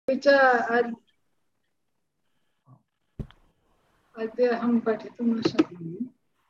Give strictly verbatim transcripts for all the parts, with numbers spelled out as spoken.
च अद्- अद्य अहं पठितुं न शक्नोमि।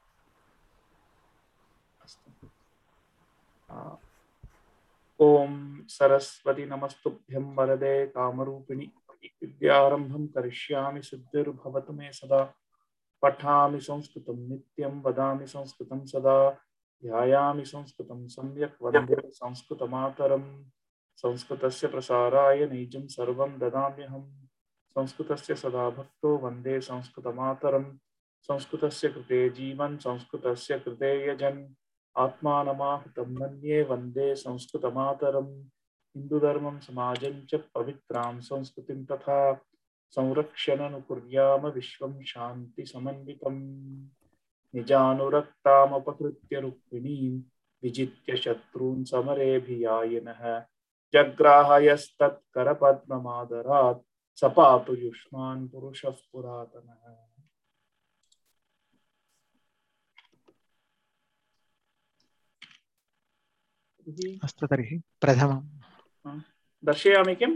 ओम सरस्वती नमस्तुभ्यं वरदे कामरूपिणि विद्यारंभं करिष्यामि सिद्धिर्भवतु मे सदा। पठामि संस्कृतं नित्यं वदामि संस्कृतं सदा। ध्यायामि संस्कृतं सम्यक् वन्दे संस्कृतमातरं। संस्कृतस्य प्रसाराय निजं सर्वं ददाम्यहम्। संस्कृतस्य सदा भक्तो वन्दे संस्कृतमातरं। संस्कृतस्य कृते जीवन् संस्कृतस्य कृते यजन् आत्मानमाहुतं मन्ये वन्दे संस्कृतमातरम्। हिन्दुधर्मं समाजं च पवित्रां संस्कृतिं तथा संरक्षणनुकुर्याम विश्वं शान्ति समन्वितम्। निजानुरक्तामपकृत्य रुक्मिणीं विजित्य शत्रून् समरेऽभियायिनः जग्राहयस्तत्करपद्ममादरात् स पातु युष्मान् पुरुषः पुरातनः। अस्तु तर्हि प्रथमं दर्शयामि किम्?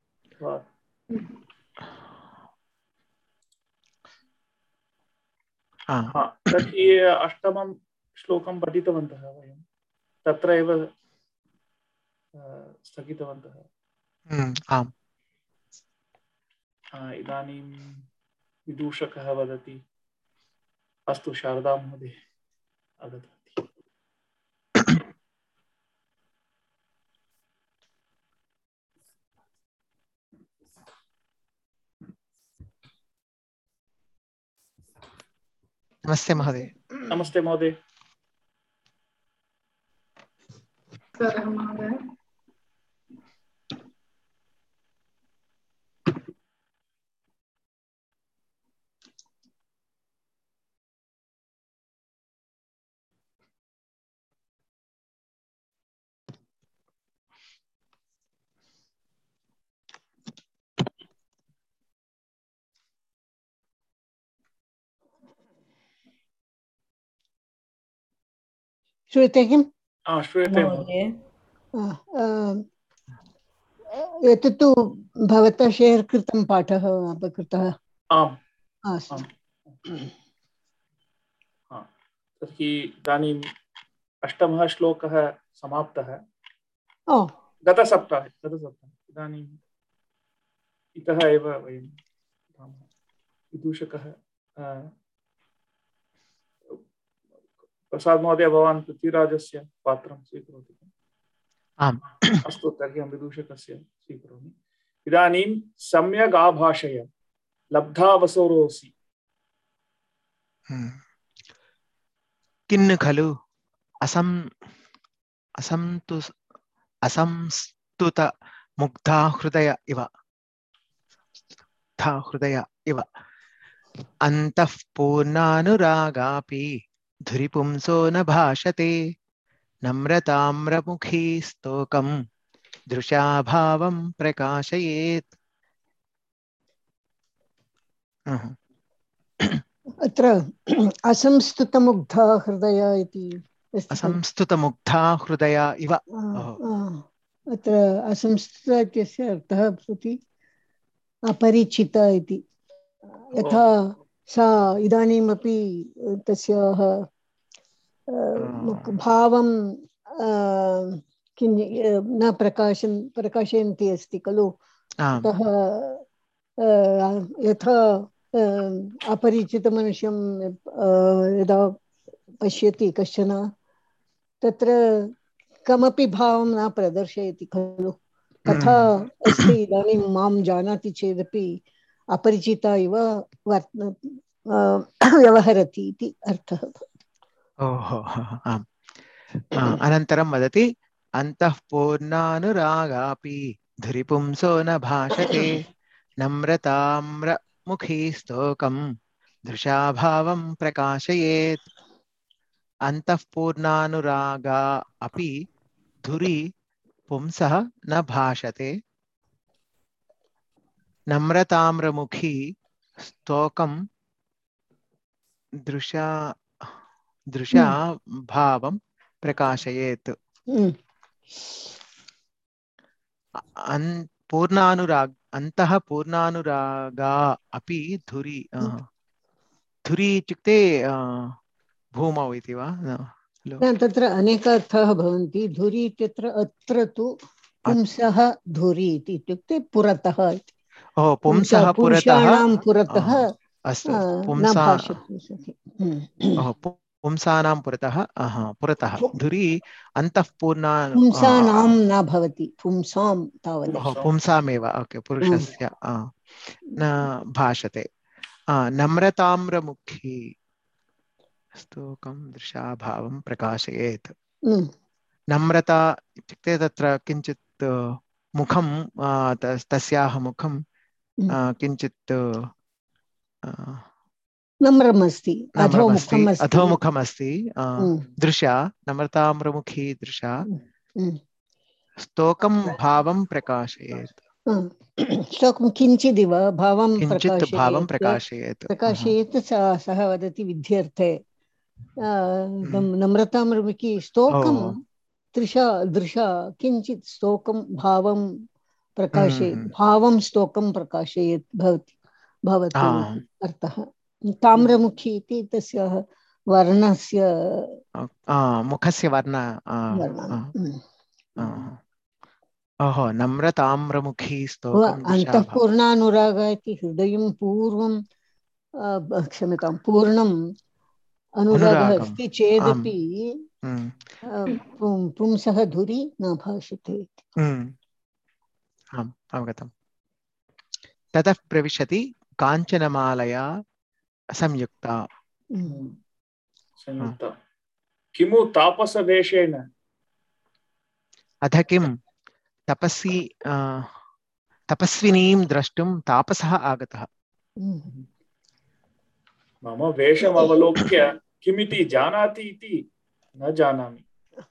हाँ, तर्हि अष्टमं श्लोकं पठितवन्तः वयं तत्र एव स्थगितवन्तः। आम् इदानीं विदूषकः वदति। अस्तु शारदा महोदय आगतवती। नमस्ते महोदय। नमस्ते महोदय। नमस्कारः महोदय। श्रूयते किम्? श्रूयते महोदय। एतत् तु भवतः शेर् कृतं पाठः अपकृतः। आम् अस्तु। तर्हि इदानीम् अष्टमः श्लोकः समाप्तः। ओ गतसप्ताहे गतसप्ताहे इदानीम् इतः एव वयं विदूषकः प्रसाद महोदय भवान् पृथ्वीराजस्य पात्रं स्वीकरोति। आम् अस्तु तर्हि अहं विदूषकस्य स्वीकरोमि। इदानीं सम्यग् आभाषय लब्धावसरोऽसि। किन्न खलु असं असंतु असंस्तुत मुग्धा हृदय इव मुग्धा हृदय इव अन्तः पूर्णानुरागापि धुरिपुंसो न भाषते नम्रताम्रमुखी स्तोकं दृशाभावं प्रकाशयेत्। अत्र असंस्तुतमुग्धा हृदय इति अस्ति खलु। असंस्तुतमुग्धा हृदय इव। अत्र असंस्तुत इत्यस्य अर्थः भवति अपरिचित इति। यथा सा इदानीमपि तस्याः भावं किं न प्रकाशन् प्रकाशयन्ती अस्ति खलु। अतः यथा अपरिचितमनुष्यं यदा पश्यति कश्चन तत्र कमपि भावं न प्रदर्शयति खलु। तथा अस्ति इदानीं मां जानाति चेदपि अपरिचिता इव व्यवहरति इति अर्थः। ओहो आम्। अनन्तरं वदति अन्तः पूर्णानुरागापि धुरिपुंसो न भाषते नम्रताम्रमुखी स्तोकं दृशाभावं प्रकाशयेत्। अन्तः पूर्णानुरागा अपि धुरि पुंसः न भाषते नम्रताम्रमुखी स्तोकं दृशा दृशा भावं प्रकाशयेत्। पूर्णानुराग अन्तः पूर्णानुरागा अपि धुरी धुरी इत्युक्ते भूमौ इति वा? तत्र अनेक अर्थाः भवन्ति। धुरी इत्यत्र अत्र तु पुंसः धुरी इति इत्युक्ते पुरतः इति। ओ पुंसः पुरतः पुरुषाणां पुरतः अस्तु न पुंसा भाषते। पुंसानां पुरतः पुरतः धुरी अन्तः पूर्णा पुंसानां न भवति, पुंसां तावदेव। पुंसामेव ओके पुरुषस्य न भाषते। नम्रताम्रमुखी स्तोकं दृशाभावं प्रकाशयेत्। नम्रता इत्युक्ते तत्र किञ्चित् मुखं तस्याः मुखं किञ्चित् नम्रमस्ति, अधोमुखम् अस्ति, अधोमुखमस्ति दृशा नम्रताम्रमुखी दृशा स्तोकं भावं प्रकाशयेत्। स्तोकं किञ्चिदिव भावं किञ्चित् भावं प्रकाशयेत् प्रकाशयेत् सः वदति विध्यर्थे। नम्रताम्रमुखी स्तोकं दृशा दृशा किञ्चित् स्तोकं भावं प्रकाशयेत्, भावं स्तोकं प्रकाशयेत् भवति भवति अर्थः। ताम्रमुखी इति तस्याः वर्णस्य मुखस्य वर्ण। ओहो नम्रताम्रमुखी स्तोकं अन्तः पूर्णानुराग इति हृदयं पूर्वं क्षम्यतां पूर्णम् अनुरागः अस्ति चेदपि पुंसः धुरी न भाषते। आम् अवगतम्। ततः प्रविशति काञ्चनमालया संयुक्ता। संयुक्ता किमु तापसवेषेण? अथ किं तपस्वी तपस्विनीं द्रष्टुं तापसः आगतः। मम वेषम् अवलोक्य किमिति जानाति इति न जानामि।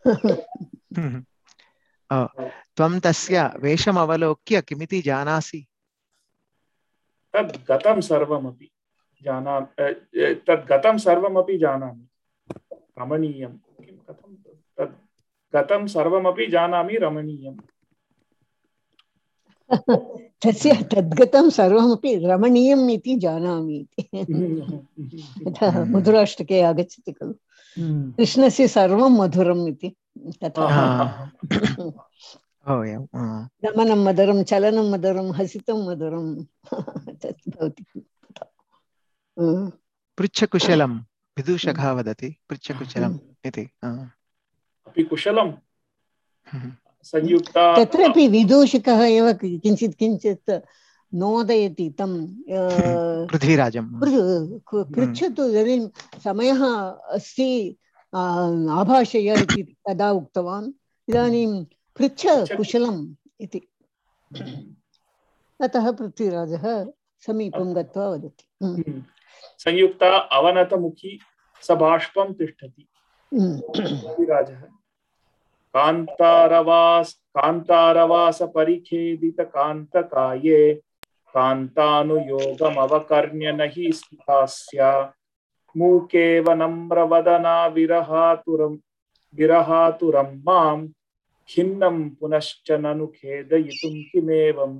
त्वं तस्य वेषम् अवलोक्य किमिति जानासि? तद् गतं सर्वमपि जानामि, तद् गतं सर्वमपि जानामि। रमणीयं किं कथं तद् गतं सर्वमपि जानामि रमणीयम्। तस्य तद्गतं सर्वमपि रमणीयम् इति जानामि यथा मधुराष्टके आगच्छति खलु कृष्णस्य सर्वं मधुरम् इति तथा। गमनं मधुरं, चलनं मधुरं, हसितं मधुरं तत् भवति। पृच्छकुशलं विदूषकः वदति पृच्छकुशलम् इति। अपि कुशलं संयुक्ता। तत्रापि विदूषकः एव किञ्चित् किञ्चित् नोदयति तं पृथ्वीराजं। पृच्छतु यदि समयः अस्ति आभाषय इति तदा उक्तवान्, इदानीं पृच्छ कुशलम् इति। अतः पृथ्वीराजः समीपं गत्वा वदति। संयुक्ता अवनतमुखी सबाष्पं तिष्ठति। पृथ्वीराजः कान्तारवास कान्तारवास परिखेदित कान्तकाये कान्तानुयोगमवकर्ण्य न हि स्मितास्या मूकेव नम्रवदना विरहातुरं विरहातुरं मां खिन्नं पुनश्च ननु खेदयितुं किमेवम्।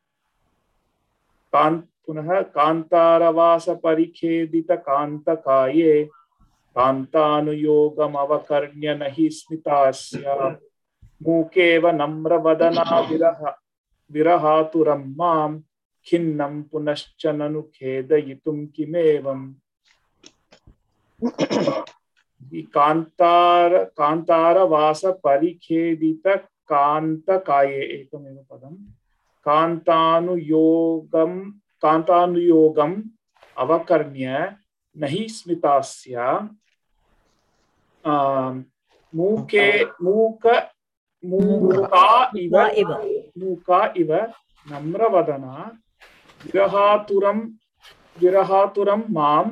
कान्त पुनः कान्तारवास परिखेदित कान्तकाये कान्तानुयोगमवकर्ण्य न हि स्मितास्या मूकेव नम्रवदना विरह विरहातुरं मां खिन्नं पुनश्च ननु खेदयितुं किमेवम्। कान्तार कान्तारवास परिखेदित कान्तकाये एकमेव पदं कान्तानुयोगं कान्तानुयोगम् अवकर्ण्य न हि स्मितास्या मूके मूक मूका इव मूका इव नम्रवदना विरहातुरं विरहातुरं मां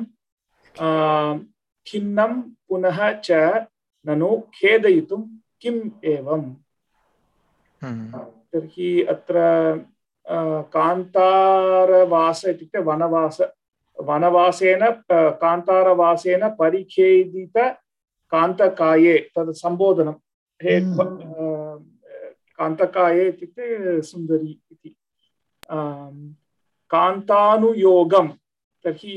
खिन्नं पुनः च ननु खेदयितुं किम् एवम्। तर्हि अत्र कान्तारवास इत्युक्ते वनवास वनवासेन कान्तारवासेन परिखेदित कान्तकाये तद् सम्बोधनं हे कान्तकाये इत्युक्ते सुन्दरी इति कान्तानुयोगं तर्हि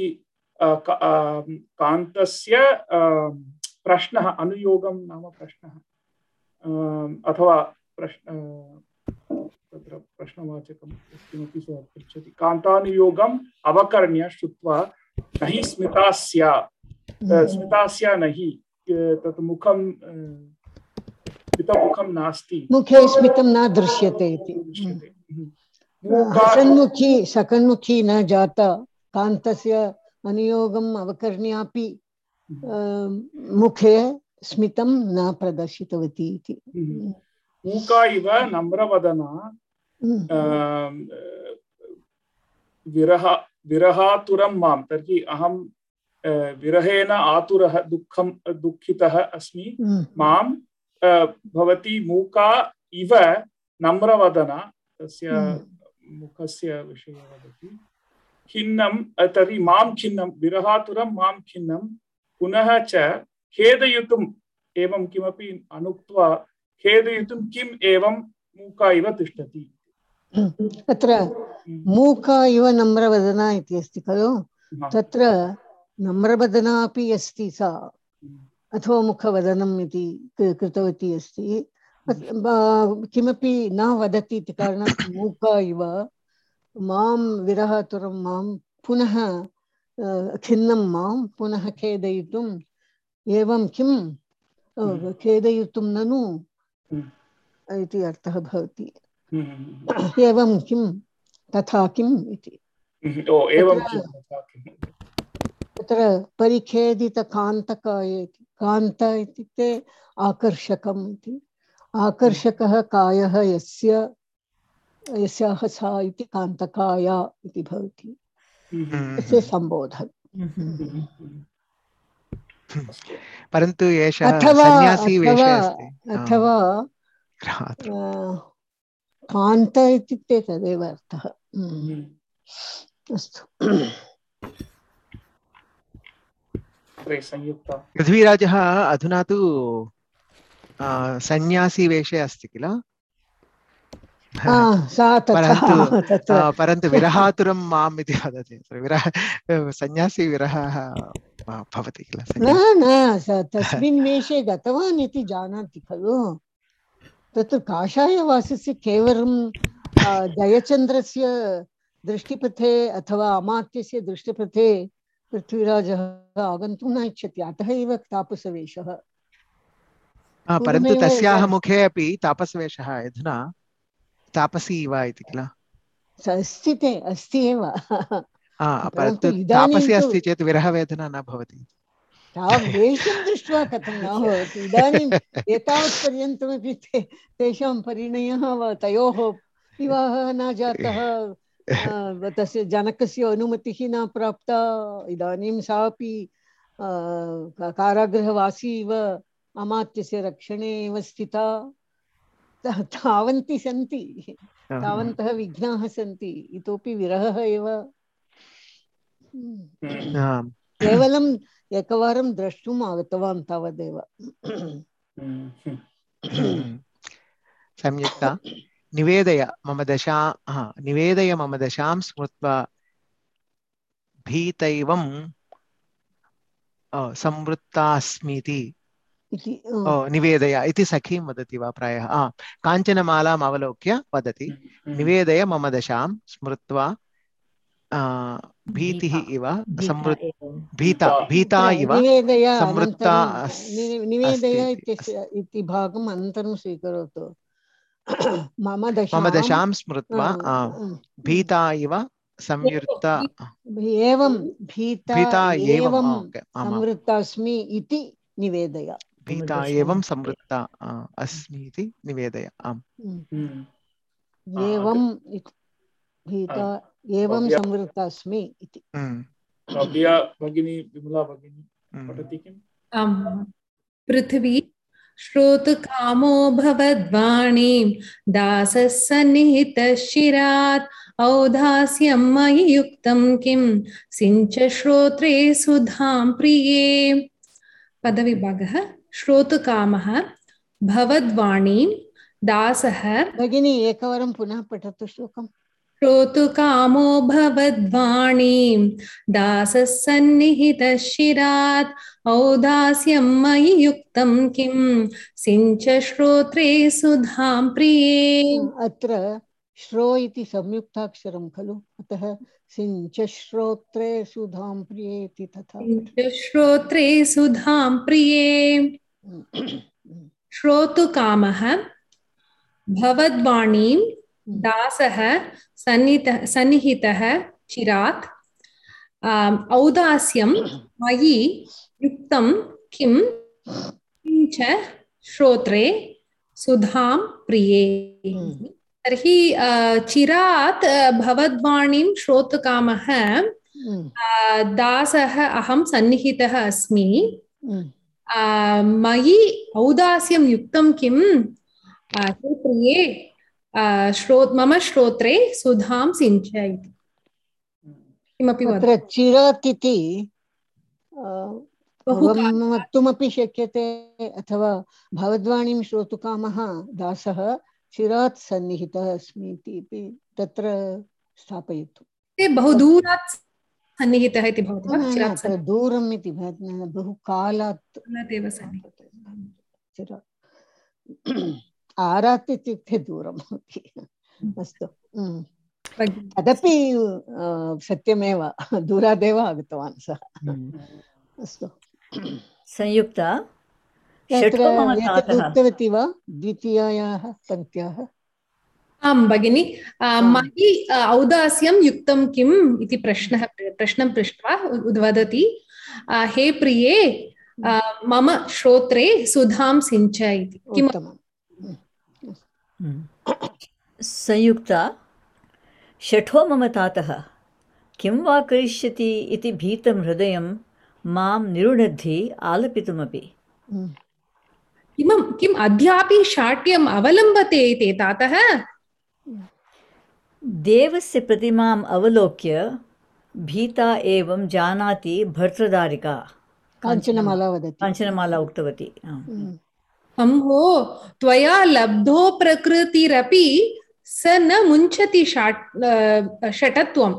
कान्तस्य प्रश्नः अनुयोगं नाम प्रश्नः अथवा प्रश्न तत्र प्रश्नवाचकं किमपि सः पृच्छति कान्तानुयोगम् अवकर्ण्य श्रुत्वा न हि स्मिता स्यात् स्मिता स्यात् न हि तत् मुखं स्मितमुखं नास्ति मुखे स्मितं न दृश्यते इति हसन्मुखी सकन्मुखी न जाता कान्तस्य अनुयोगम् अवकर्ण्यापि मुखे स्मितं न प्रदर्शितवती इति मूका इव नम्रवदना विरह विरहातुरं मां तर्हि अहं विरहेण आतुरः दुःखं दुःखितः अस्मि मां भवती मूका इव नम्रवदना तस्य मुखस्य विषये वदति खिन्नं तर्हि मां खिन्नं विरहातुरं मां खिन्नं पुनः च खेदयुतुम् एवं किमपि अनुक्त्वा खेदयुतुं किम् एवं मूका इव तिष्ठति अत्र मूका इव नम्रवदना इति अस्ति खलु तत्र नम्रवदना अपि अस्ति सा अथवा मुखवदनम् इति कृतवती अस्ति किमपि न वदति इति कारणात् मूका इव मां विरहातुरं मां पुनः खिन्नं मां पुनः खेदयितुम् एवं किं खेदयितुं ननु इति अर्थः भवति एवं किं तथा किम् इति तत्र परिखेदितकान्तकाय कान्त इत्युक्ते आकर्षकम् इति आकर्षकः कायः यस्य यस्याः सा इति कान्तकाया इति भवति तस्य सम्बोधः परन्तु एषः सन्यासी वेषे अस्ति अथवा कान्त इत्युक्ते तदेव अर्थः अस्तु पृथ्वीराजः अधुना तु सन्यासी वेषे अस्ति किल परन्तु परन्तु विरहातुरं माम् इति वदति विरह सन्यासी विरहः भवति किल न न तस्मिन् वेषे गतवान् इति जानाति खलु तत्र काषायवासस्य केवलं जयचन्द्रस्य दृष्टिपथे अथवा अमात्यस्य दृष्टिपथे पृथ्वीराजः आगन्तुं न इच्छति अतः एव तापसवेषः परन्तु तस्याः मुखे अपि तापसवेषः अधुना तापसी इव इति किल अस्ति ते अस्ति एव परन्तु तापसी अस्ति चेत् विरहवेदना न भवति वेषं दृष्ट्वा कथं न भवति इदानीम् एतावत् पर्यन्तमपि तेषां परिणयः तयोः विवाहः न जातः तस्य जनकस्य अनुमतिः न प्राप्ता इदानीं सा अपि कारागृहवासी इव अमात्यस्य रक्षणे एव स्थिता तावन्ति सन्ति तावन्तः विघ्नाः सन्ति इतोपि विरहः एव केवलम् एकवारं द्रष्टुम् आगतवान् तावदेव संयुक्ता निवेदय मम दशा निवेदय मम दशां स्मृत्वा भीतैवं संवृत्तास्मीति निवेदय इति सखीं वदति वा प्रायः काञ्चनमालाम् अवलोक्य वदति निवेदय मम दशां स्मृत्वा भीतिः इव संवृत् भीता भीता इव संवृत्ता निवेदय इति भागम् अनन्तरं स्वीकरोतु मम दशां स्मृत्वा भीता इव संवृत्ता एवं भीता एवं संवृत्तास्मि इति निवेदय भीता एवं संवृत्ता अस्मि इति निवेदय आम् एवं भीता एवं संवृत्तास्मि इति भव्या भगिनी विमला भगिनी पठति किम् आम् पृथ्वी श्रोतुकामो भवद्वाणीं दासः सन्निहितशिरात् औदास्यं मयि युक्तं किं सिञ्च श्रोत्रे सुधां प्रिये पदविभागः श्रोतुकामः भवद्वाणीं दासः भगिनी एकवारं पुनः पठतु श्लोकम् श्रोतुकामो भवद्वाणीं दासः सन्निहितः शिरात् औदास्यं मयि युक्तं किं सिञ्च श्रोत्रे सुधां प्रिये। अत्र श्रो इति संयुक्ताक्षरं खलु, अतः सिञ्च श्रोत्रे सुधां प्रिये इति तथा सिञ्च श्रोत्रे सुधां प्रिये। श्रोतुकामः भवद्वाणीं दासः सन्निहितः सन्निहितः चिरात् औदास्यं मयि युक्तं किं किञ्च श्रोत्रे सुधां प्रिये। तर्हि चिरात् भवद्वाणीं श्रोतुकामः दासः अहं सन्निहितः अस्मि मयि औदास्यं युक्तं किं हे प्रिये श्रो मम श्रोत्रे सुधां सिञ्च इति किमपि अत्र चिरात् इति वक्तुमपि शक्यते, अथवा भवद्वाणीं श्रोतुकामः दासः चिरात् सन्निहितः अस्मि इति तत्र स्थापयतु। बहु दूरात् सन्निहितः इति भवति वा? चिरात् दूरम् इति बहु कालात् एव सन्निहितः। आरात् इत्युक्ते दूरम्। अस्तु, तदपि सत्यमेव, दूरादेव आगतवान् सः। अस्तु, संयुक्ता उक्तवती वा द्वितीयायाः पङ्क्त्याः? आं भगिनि, मयि औदास्यं युक्तं किम् इति प्रश्नः प्रश्नं पृष्ट्वा वदति हे प्रिये मम श्रोत्रे सुधां सिञ्च इति। किम्? संयुक्ता षठो मम तातः किं वा करिष्यति इति भीतं हृदयं मां निरुणद्धि आलपितुमपि। किमं किम् अद्यापि शाट्यम् अवलम्बते ते तातः? देवस्य प्रतिमाम् अवलोक्य भीता एवं जानाति भर्तृदारिका। काञ्चनमाला वदति। काञ्चनमाला उक्तवती। अम्भो त्वया लब्धो प्रकृतिरपि स न मुञ्चति षटत्वम्।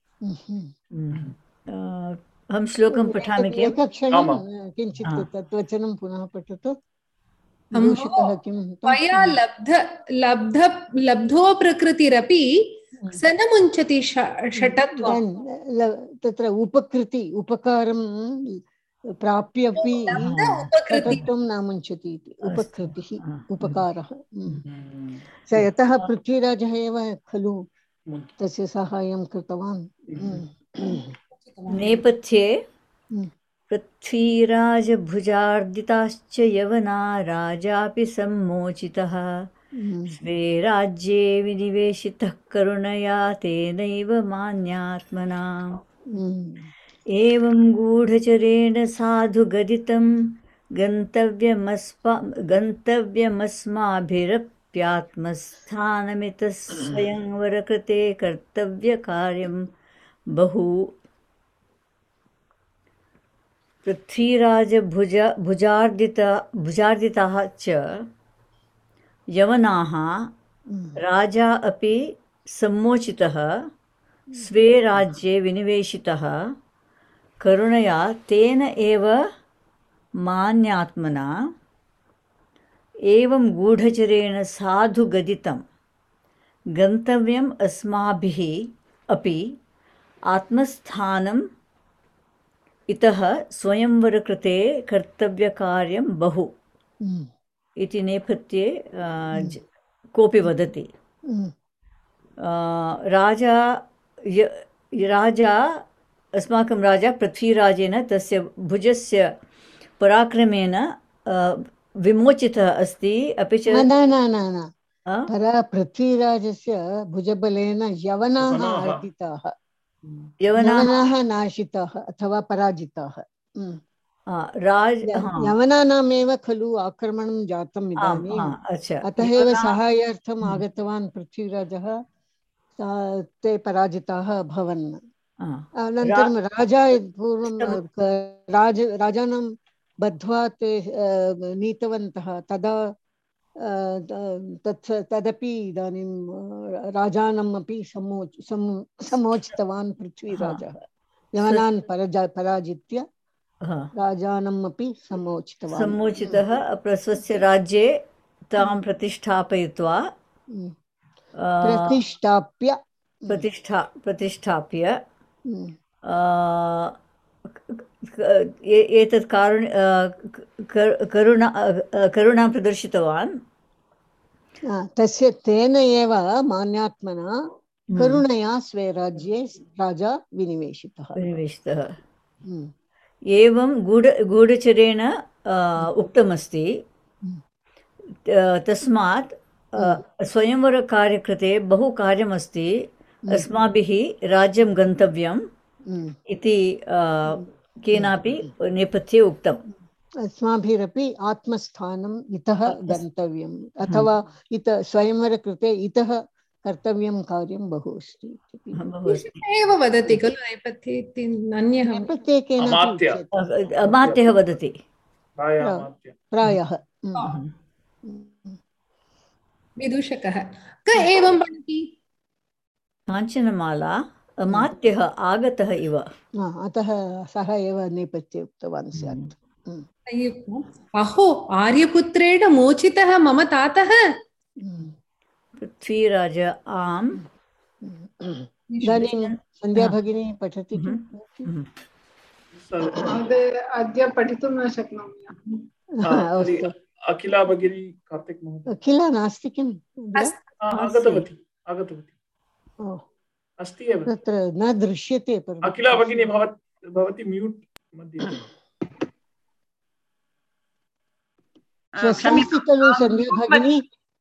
अहं श्लोकं पठामि किम्? एकक्षणं किञ्चित् तद्वचनं पुनः पठतु। त्वया लब्ध लब्ध लब्धो प्रकृतिरपि स न मुञ्चति षटत्वम्। तत्र उपकृति उपकारं प्राप्यपि षटत्वं न मुञ्चति इति। उपकृतिः उपकारः। स यतः पृथ्वीराजः एव खलु तस्य साहाय्यं कृतवान्। नेपथ्ये पृथ्वीराजभुजार्दिताश्च यवना राजापि सम्मोचितः स्वे राज्ये विनिवेशितः करुणया तेनैव मान्यात्मना। एवं गूढचरेण साधु गदितं गन्तव्यमस्मा गन्तव्यमस्माभिरप्यात्मस्थानमितः स्वयंवरकृते कर्तव्यकार्यं बहु। पृथ्वीराजभुज भुजार्दिता भुजार्दिताः च यवनाः राजा अपि सम्मोचितः स्वे राज्ये विनिवेशितः करुणया तेन एव मान्यात्मना। एवं गूढचरेण साधु गदितं गन्तव्यम् अस्माभिः अपि आत्मस्थानम् इतः स्वयंवरकृते कर्तव्यकार्यं बहु इति नेपथ्ये कोऽपि वदति। राजा राजा अस्माकं राजा पृथ्वीराजेन तस्य भुजस्य पराक्रमेण विमोचितः अस्ति। अपि च न न न न परा पृथ्वीराजस्य भुजबलेन यवनाः अर्दिताः, यवनाः नाशिताः अथवा पराजिताः। राज यवनानामेव खलु आक्रमणं जातम् इदानीम्, अतः एव साहाय्यार्थम् आगतवान् पृथ्वीराजः। ते पराजिताः अभवन्। अनन्तरं राजा पूर्वं राज राजानं बद्ध्वा ते नीतवन्तः। तदा तत् तदपि इदानीं राजानम् अपि समोच समोचितवान् पृथ्वीराजः यवनान् पराजा पराजित्य राजानम् अपि समोचितवान् सम्मोचितः स्वस्य राज्ये तां प्रतिष्ठापयित्वा प्रतिष्ठाप्य प्रतिष्ठा प्रतिष्ठाप्य एतत् कारुण करुणा करुणां प्रदर्शितवान् तस्य तेन एव मान्यात्मना करुणया स्वे राज्ये राजा विनिवेशितः विनिवेशितः एवं गूढ गूढचरेण उक्तमस्ति तस्मात् स्वयंवरकार्यकृते बहु कार्यमस्ति अस्माभिः राज्यं गन्तव्यम् इति केनापि नेपथ्ये उक्तम् अस्माभिरपि आत्मस्थानम् इतः गन्तव्यम् अथवा इत स्वयंवरकृते इतः कर्तव्यं कार्यं बहु अस्ति एव वदति खलु नेपथ्ये इति अन्यः नेपथ्ये केनापि अमात्यः वदति प्रायः विदूषकः क एवं वदति काञ्चनमाला अमात्यः आगतः इव अतः सः एव नेपथ्ये उक्तवान् स्यात् अहो आर्यपुत्रेण मोचितः मम तातः पृथ्वीराज आम् इदानीं सन्ध्या भगिनी पठति अद्य पठितुं न शक्नोमि अखिला भगिनी कार्तिक महोदय अखिला नास्ति किम् आगतवती आगतवती अस्ति एव तत्र न दृश्यते अखिला भगिनी भवती म्यूट् मध्ये अस्ति खलु सन्ध्या भगिनी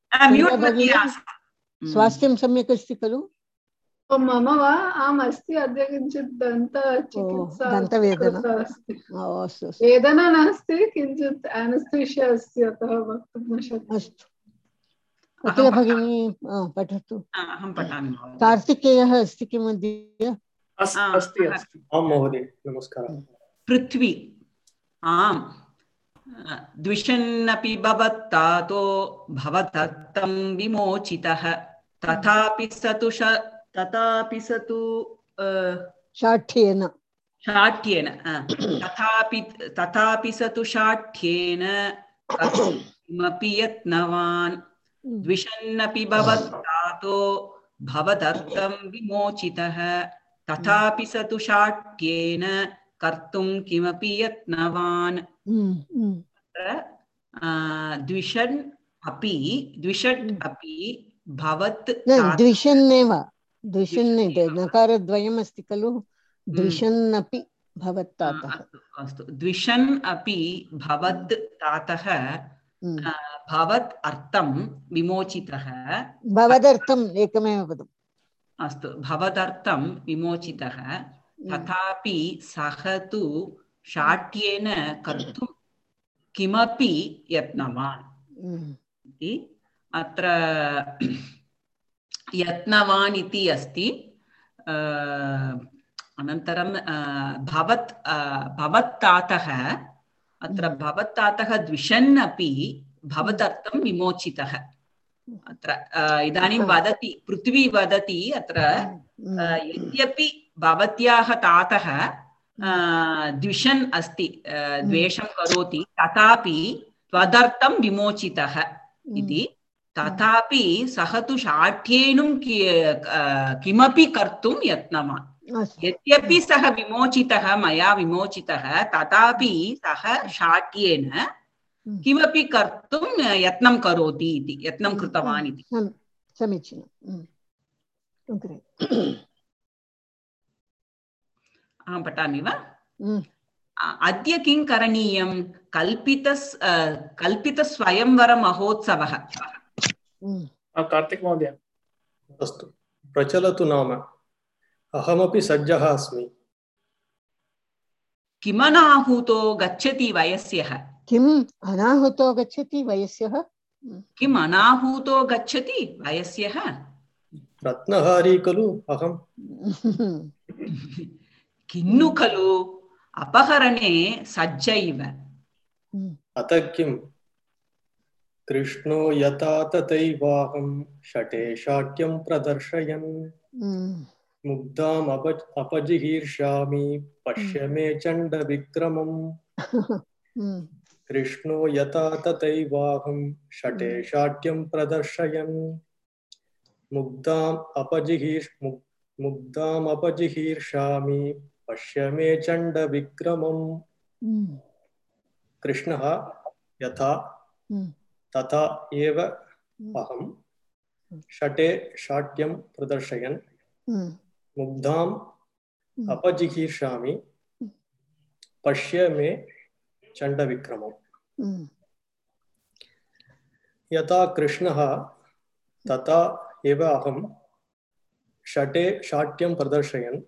स्वास्थ्यं सम्यक् अस्ति खलु मम वा आम् अस्ति अद्य किञ्चित् दन्त दन्तवेदना अस्ति वेदना नास्ति किञ्चित् एनेस्थीशिया अस्ति अतः वक्तुं न शक्नोमि अस्तु अखिला भगिनी पठतु अहं पठामि कार्तिकेयः अस्ति किम् अद्य अस्ति अस्ति आं महोदय नमस्कारः पृथ्वी आम् द्विषन्नपि भवत्तातो भवदत्तं विमोचितः तथापि स तु तथापि स तु शाठ्येन शाठ्येन तथापि तथापि स तु शाठ्येन किमपि यत्नवान् द्विषन्नपि भवत्तातो भवदत्तं विमोचितः तथापि स तु शाठ्येन कर्तुं किमपि यत्नवान् द्विषन् अपि द्विषट् अपि भवत् द्विषन्नेव द्विषन् नकारद्वयम् अस्ति खलु द्विषन्नपि भवत्तातः अस्तु द्विषन् अपि भवत् तातः भवत् अर्थं विमोचितः भवदर्थम् एकमेव पदम् अस्तु भवदर्थं विमोचितः तथापि सः तु शाठ्येन कर्तुं किमपि यत्नवान् इति अत्र यत्नवान् इति अस्ति अनन्तरं भवत् भवत्तातः अत्र भवत्तातः द्विषन् अपि भवदर्थं विमोचितः अत्र इदानीं वदति पृथ्वी वदति अत्र यद्यपि भवत्याः तातः द्विषन् अस्ति द्वेषं करोति तथापि त्वदर्थं विमोचितः इति तथापि सः तु शाठ्येनं किमपि कर्तुं यत्नवान् यद्यपि सः विमोचितः मया विमोचितः तथापि सः शाठ्येन किमपि कर्तुं यत्नं करोति इति यत्नं कृतवान् इति समीचीनम् अहं पठामि वा अद्य किं करणीयं कल्पितस् कल्पितस्वयंवरमहोत्सवः कार्तिक महोदय अस्तु प्रचलतु नाम अहमपि सज्जः अस्मि किमनाहूतो गच्छति वयस्यः किम् अनाहूतो गच्छति वयस्यः किम् अनाहूतो गच्छति वयस्यः रत्नहारी खलु अहम् किन्नु खलु अपहरणे सज्ज इव अतः किं कृष्णो यथा तथैवाहं शठे शाट्यं प्रदर्शयन् मुग्धाम् अप अपजिहीर्षामि पश्य मे चण्डविक्रमम् कृष्णो यथा तथैवाहं शठे शाट्यं प्रदर्शयन् मुग्धाम् अपजिहीर्ष मुग्धाम् अपजिहीर्षामि पश्य मे चण्डविक्रमम् कृष्णः यथा तथा एव अहं शठे शाट्यं प्रदर्शयन् मुग्धाम् अपजिहीर्षामि पश्य मे चण्डविक्रमम् यथा कृष्णः तथा एव अहं शठे शाट्यं प्रदर्शयन्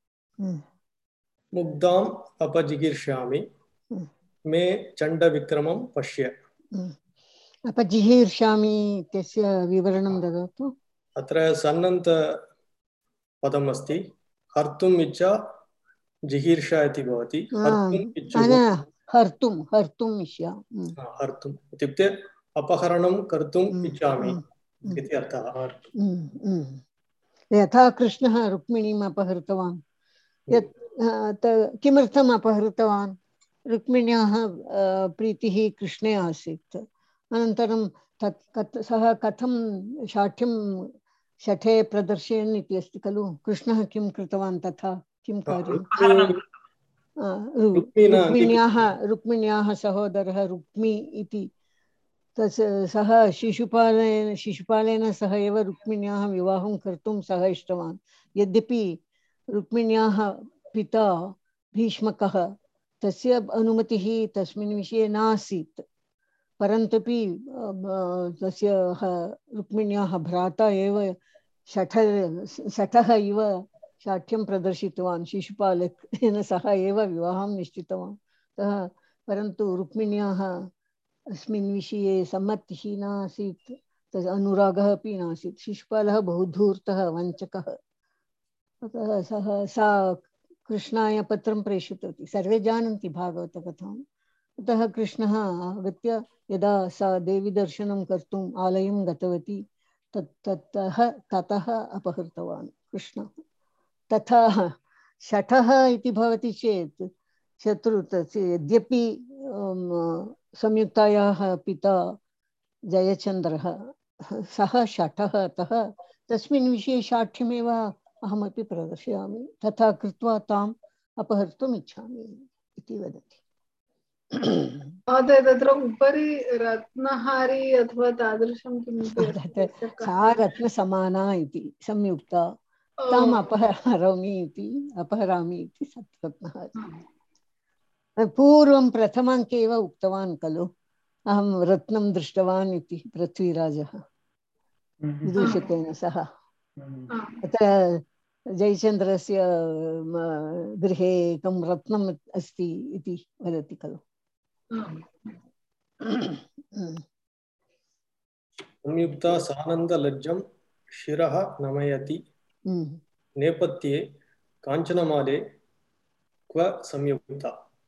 मुग्धाम् अपजिहीर्षामि मे चण्डविक्रमं पश्य। अपजिहीर्षामि इत्यस्य विवरणं ददातु। अत्र सन्नन्त पदम् अस्ति, हर्तुम् इच्छा जिहीर्षा इति भवति। हर्तुं हर्तुम् इच्छा हर्तुम् इत्युक्ते अपहरणं कर्तुम् इच्छामि इति अर्थः। यथा कृष्णः रुक्मिणीम् अपहृतवान्, यत् किमर्थम् अपहृतवान्? रुक्मिण्याः प्रीतिः कृष्णे आसीत्। अनन्तरं तत् सः कथं शाठ्यं शठे प्रदर्शयन् इति अस्ति खलु। कृष्णः किं कृतवान्? तथा किं कार्यं? रुक्मिण्याः रुक्मिण्याः सहोदरः रुक्मी इति तस् सः शिशुपालेन शिशुपालेन सह एव रुक्मिण्याः विवाहं कर्तुं सः इष्टवान्। यद्यपि रुक्मिण्याः पिता भीष्मकः, तस्य अनुमतिः तस्मिन् विषये नासीत्, परन्तुपि तस्य रुक्मिण्याः भ्राता एव शठ शठः इव शाठ्यं प्रदर्शितवान्। शिशुपालेन सह एव विवाहं निश्चितवान् सः, परन्तु रुक्मिण्याः अस्मिन् विषये सम्मतिः नासीत्, तद् अनुरागः अपि नासीत्। शिशुपालः बहु धूर्तः वञ्चकः, अतः सः सा कृष्णाय पत्रं प्रेषितवती। सर्वे जानन्ति भागवतकथाम्। अतः कृष्णः आगत्य यदा सा देवी दर्शनं कर्तुम् आलयं गतवती, तत् ततः ततः अपहृतवान् कृष्णः। तथा शठः इति भवति चेत् शत्रु, यद्यपि संयुक्तायाः पिता जयचन्द्रः सः शठः, अतः तस्मिन् विषये शाठ्यमेव अहमपि प्रदर्शयामि, तथा कृत्वा ताम् अपहर्तुम् इच्छामि इति वदति। महोदय, तत्र उपरि रत्नहारी अथवा तादृशं किमपि अस्ति? सा रत्नसमाना इति संयुक्ता, ताम् अपहरामि इति अपहरामि इति सत्रत्नहारी। पूर्वं प्रथमाङ्के एव उक्तवान् खलु, अहं रत्नं दृष्टवान् इति पृथ्वीराजः विदूषकेन सह। अत्र जयचन्द्रस्य गृहे एकं रत्नम् अस्ति इति वदति खलु। संयुक्ता सानन्दलज्जं शिरः नमयति नेपथ्ये काञ्चनमाले क्व संयुक्ता।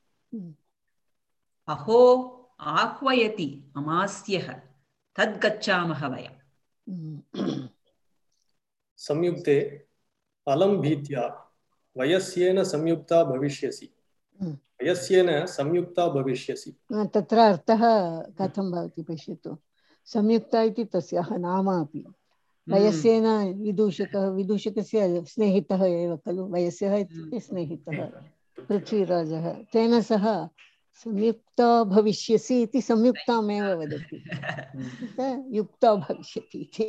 अहो आह्वयति अमास्यः तद्गच्छामः वयम्। संयुक्ते अलं भीत्या वयस्येन संयुक्ता भविष्यसि। वयस्येन संयुक्ता भविष्यसि। तत्र अर्थः कथं भवति पश्यतु। संयुक्ता इति तस्याः नाम अपि। वयस्येन विदूषकः, विदूषकस्य स्नेहितः एव खलु। वयस्यः इत्युक्ते स्नेहितः पृथ्वीराजः, तेन सह संयुक्ता भविष्यसि इति संयुक्तामेव वदति, युक्ता भविष्यति इति।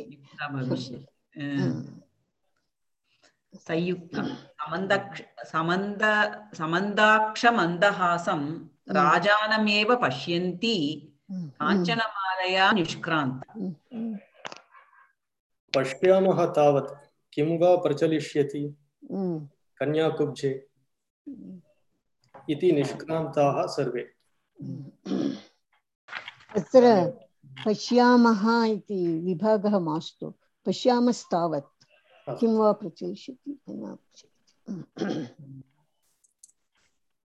संयुक्तं समन्दक्ष समन्द समन्दाक्षमन्दहासं राजानमेव पश्यन्ति काञ्चनमालया निष्क्रान्ता। पश्यामः तावत् किं वा प्रचलिष्यति कन्याकुब्जे इति निष्क्रान्ताः सर्वे। तत्र पश्यामः इति विभागः मास्तु, पश्यामस्तावत् किं वा प्रचलिष्यति।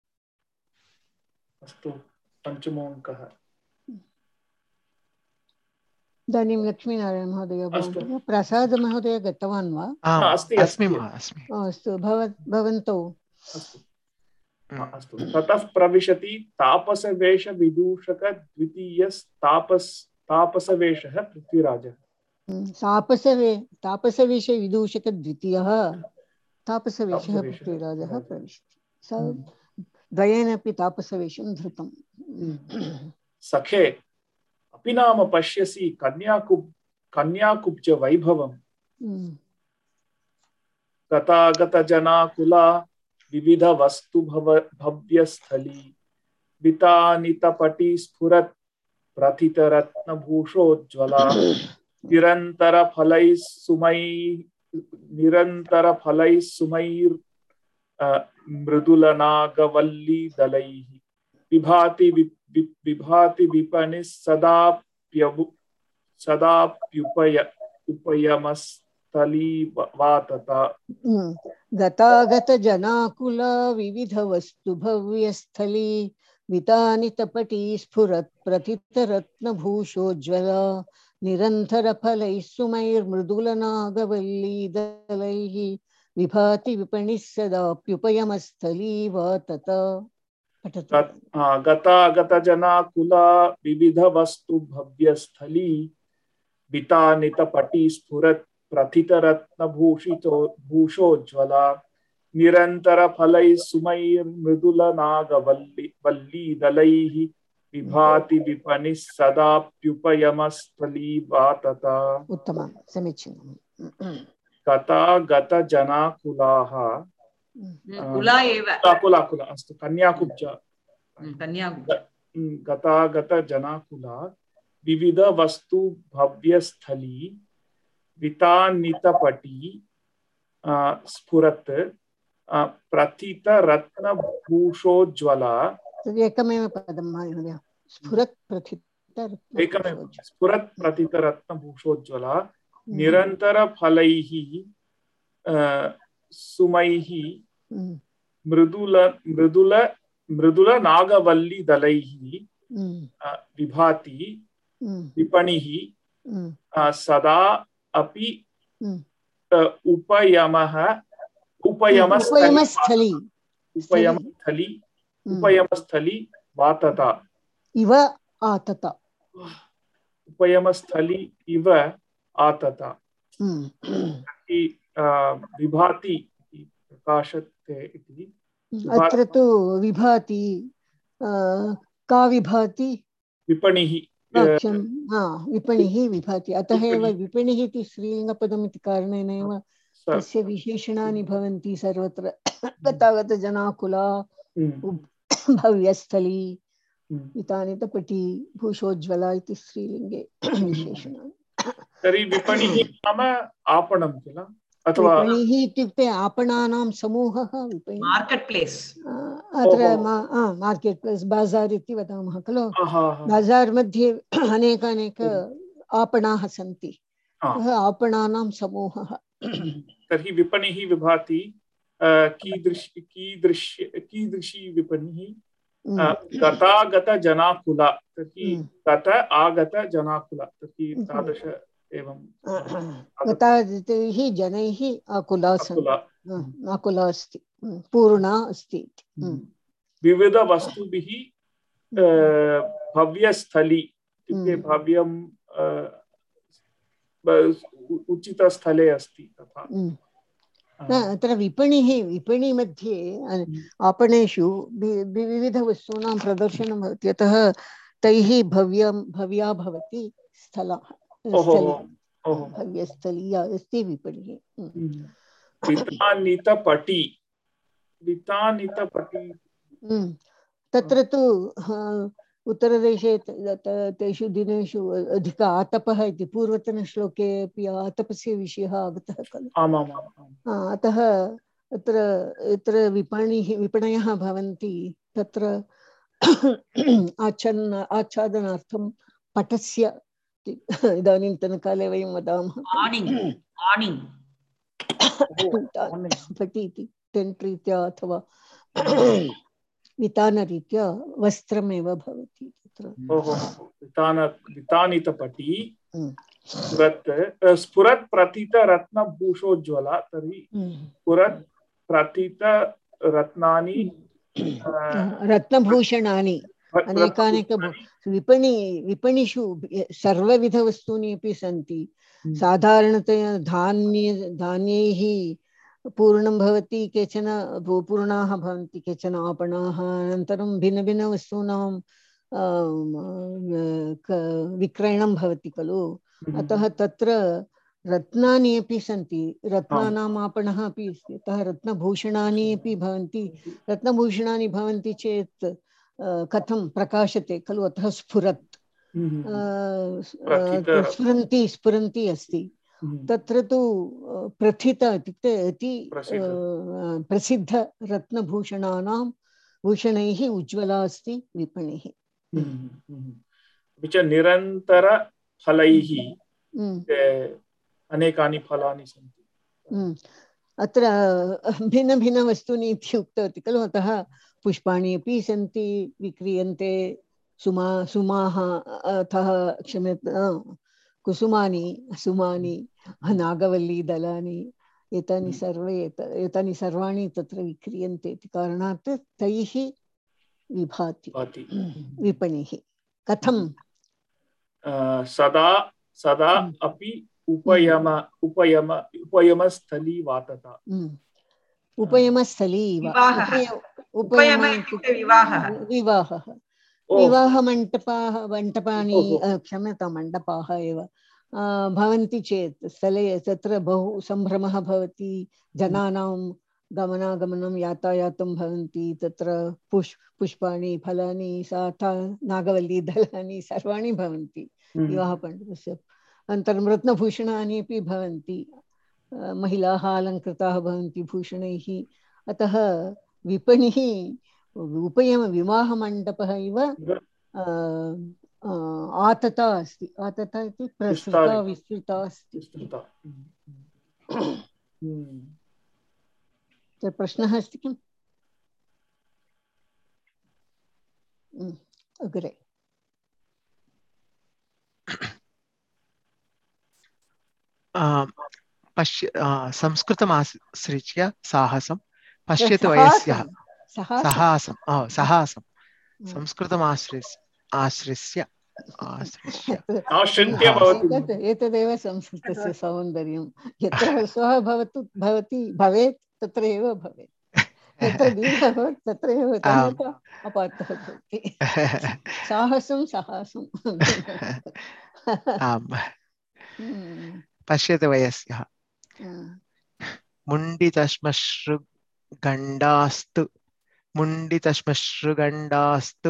अस्तु, पञ्चमो अङ्कः। इदानीं लक्ष्मीनारायण महोदय भवन्तः प्रसाद महोदय गतवान् वा? अस्मि अस्मि। अस्तु भवन्तौ अस्तु अस्तु। ततः प्रविशति तापसवेशविदूषक द्वितीयस्तापस तापसवेशः पृथ्वीराजः। तापसवे तापसवेशविदूषक द्वितीयः तापसवेशः पृथ्वीराजः प्रविशति। स द्वयेनापि तापसवेशं धृतं। सखे अपि नाम पश्यसि कन्याकुब् कन्याकुब्ज वैभवम्। गतागतजनाकुला विविध वस्तु भव भव्यस्थली वितानितपटी स्फुरत् प्रथितरत्नभूषोज्ज्वला निरंतर फलैः सुमै निरंतर फलैः सुमैर् मृदुलनागवल्ली दलैः विभाति विभाति विपणिः सदाप्यभु सदाप्युपय उपयमस्थली वातता। गतागत जनाकुला विविध वस्तु भव्यस्थली वितानितपटी स्फुरत् प्रथितरत्नभूषोज्ज्वला निरंतर फलैः सुमैर्मृदुलनागवल्ली दलैः विभाति विपणिः सदाप्युपयमस्थली वातता। गतागत जनाकुला विविध वस्तु भव्यस्थली वितानितपटी स्फुरत् प्रथितरत्नभूषितो भूषोज्ज्वला निरंतर फलैः सुमैर्मृदुलनागवल्ली वल्ली दलैः विभाति विपणिः सदाप्युपयमस्थली वातता। उत्तमं, समीचीनं। गतागतजनाकुलाः कुला एव कुला कुला अस्तु कन्याकुब्ज कन्याकुब्ज गतागतजनाकुला विविध वस्तु भव्यस्थली वितानितपटी स्फुरत् प्रथितरत्नभूषोज्ज्वला। एकमेव पदं महोदय, स्फुरत् प्रथितरत्न एकमेव स्फुरत् प्रथितरत्नभूषोज्ज्वला निरंतर फलैः सुमैः मृदुल मृदुल मृदुल नागवल्ली दलैः विभाति विपणिः सदा अपि उपयमः उपयमस्थली उपयमस्थली उपयमस्थली वातता इव आतता उपयमस्थली इव आतता। विभाति प्रकाशते इति। अत्र तु विभाति का विभाति? विपणिः विपणिः विभाति। अतः एव विपणिः इति स्त्रीलिङ्गपदम् इति कारणेन एव तस्य विशेषणानि भवन्ति सर्वत्र। गतागतजनाकुला भव्यस्थली वितानितपटी भूषोज्ज्वला इति स्त्रीलिङ्गे विशेषणानि। तर्हि विपणिः नाम आपणं किल अथवा विपणिः इत्युक्ते आपणानां समूहः विपणिः। मार्केट् प्लेस् अत्र मार्केट् प्लेस् बाज़ार् इति वदामः खलु। बाज़ार् मध्ये अनेक अनेक आपणाः सन्ति, आपणानां समूहः। तर्हि विपणिः विभाति कीदृशी कीदृशी कीदृशी विपणिः? गतागतजनाकुला तर्हि गत आगत जनाकुला तर्हि तादृश एवं गतागतैः जनैः आकुला आकुला अस्ति, पूर्णा अस्ति। विविध वस्तुभिः भव्यस्थली इत्युक्ते भव्यं उचितस्थले अस्ति तथा। अत्र विपणिः विपणि मध्ये आपणेषु विविधवस्तूनां प्रदर्शनं भवति, अतः तैः भव्यं भव्या भवति स्थला भव्यस्थली अस्ति विपणिः। वितानितपटी वितानितपटी तत्र तु उत्तरदेशे तेषु दिनेषु अधिक आतपः इति पूर्वतनश्लोके अपि आतपस्य विषयः आगतः खलु। अतः अत्र यत्र विपणिः विपणयः भवन्ति तत्र आच्छन् आच्छादनार्थं पटस्य इदानीन्तनकाले वयं वदामः पटि इति टेण्ट् रीत्या अथवा वितानरीत्या वस्त्रमेव भवति तत्र। वितानितपटी स्फुरत् स्फुरत् प्रतीत रत्नभूषोज्ज्वला तर्हि स्फुरत् प्रतीत रत्नानि रत्नभूषणानि अनेकानेक विपणि विपणिषु सर्वविधवस्तूनि अपि सन्ति। साधारणतया धान्य धान्यैः पूर्णं भवति, केचन पूर्णाः भवन्ति, केचन आपणाः। अनन्तरं भिन्नभिन्नवस्तूनां विक्रयणं भवति खलु। अतः तत्र रत्नानि अपि सन्ति, रत्नानाम् आपणः अपि अस्ति। अतः रत्नभूषणानि अपि भवन्ति। रत्नभूषणानि भवन्ति चेत् कथं प्रकाशते खलु, अतः स्फुरत् स्फुरन्ति स्फुरन्ति अस्ति। तत्र तु प्रथित इत्युक्ते अति प्रसिद्ध रत्नभूषणानां भूषणैः उज्ज्वला अस्ति विपणिः। निरन्तर फलैः अनेकानि फलानि सन्ति। अत्र भिन्न भिन्न वस्तूनि इति उक्तवती खलु, अतः पुष्पाणि अपि सन्ति, विक्रियन्ते। सुमा सुमाः अतः क्षम्यतां कुसुमानि सुमानि नागवल्ली दलानि एतानि सर्वे एतानि सर्वाणि तत्र विक्रियन्ते इति कारणात् तैः विभाति विपणिः। कथं सदा सदा अपि उपयम उपयम उपयमस्थली वातता। उपयमस्थली विवाहः विवाहमण्टपाः मण्टपानि क्षम्यतां मण्डपाः एव भवन्ति चेत् स्थले तत्र बहु सम्भ्रमः भवति। जनानां गमनागमनं यातायातं भवन्ति। तत्र पुष् पुष्पाणि फलानि साथा नागवल्ली दलानि सर्वाणि भवन्ति विवाहमण्डपस्य। अनन्तरं रत्नभूषणानि अपि भवन्ति। महिलाः अलङ्कृताः भवन्ति भूषणैः। अतः विपणिः उपयम विवाहमण्डपः इव आतता अस्ति। आतता इति प्रसृता विस्तृता अस्ति। प्रश्नः अस्ति किम्? अग्रे पश्य संस्कृतमाश्रित्य साहसं पश्यतु वयस्यः साहसं साहसं संस्कृतमाश्रित्य आश्रित्य आश्रित्य एतदेव संस्कृतस्य सौन्दर्यं। यत्र ह्रस्वः भवतु भवति भवेत् तत्र एव भवेत्, यत्र दीर्घः भवेत् तत्र एव अपार्थः भवति। साहसं साहसं पश्यतु वयस्यः मुण्डितश्मश्रुगण्डास्तु मुण्डितश्मश्रुगण्डास्तु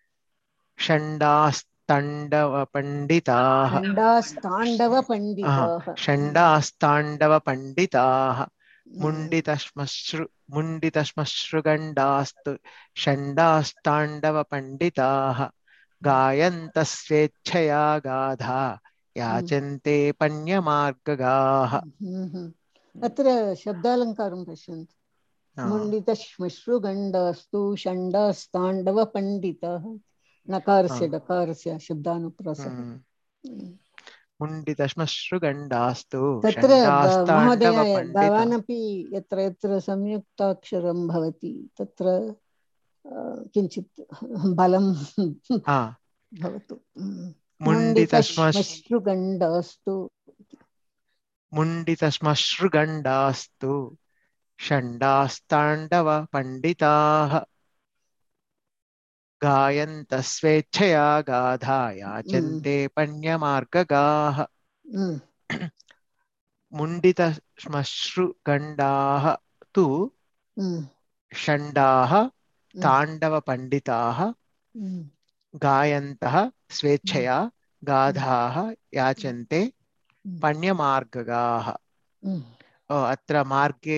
षण्डास्ताण्डवपण्डिताः षण्डास्ताण्डवपण्डिताः षण्डास्ताण्डवपण्डिताः मुण्डितश्मश्रु मुण्डितश्मश्रुगण्डास्तु षण्डास्ताण्डवपण्डिताः गायन्तः स्वेच्छया गाथा याचन्ते पण्यमार्गगाः। अत्र शब्दालङ्कारं पश्यन्तु। मुण्डितश्मश्रुगण्डास्तु षण्डास्ताण्डवपण्डिताः। नकारस्य डकारस्य शब्दानुप्रासः। मुण्डितश्मश्रुगण्डास्तु तत्र महोदय भवानपि यत्र यत्र संयुक्ताक्षरं भवति तत्र किञ्चित् बलं भवतु। मुण्डितश्मश्रुगण्डास्तु मुण्डितश्मश्रुगण्डास्तु षण्डास्ताण्डवपण्डिताः गायन्तः स्वेच्छया गाथा याचन्ते पण्यमार्गगाः। मुण्डितश्मश्रुगण्डाः तु षण्डाः ताण्डवपण्डिताः गायन्तः स्वेच्छया गाथाः याचन्ते पण्यमार्गगाः। अत्र मार्गे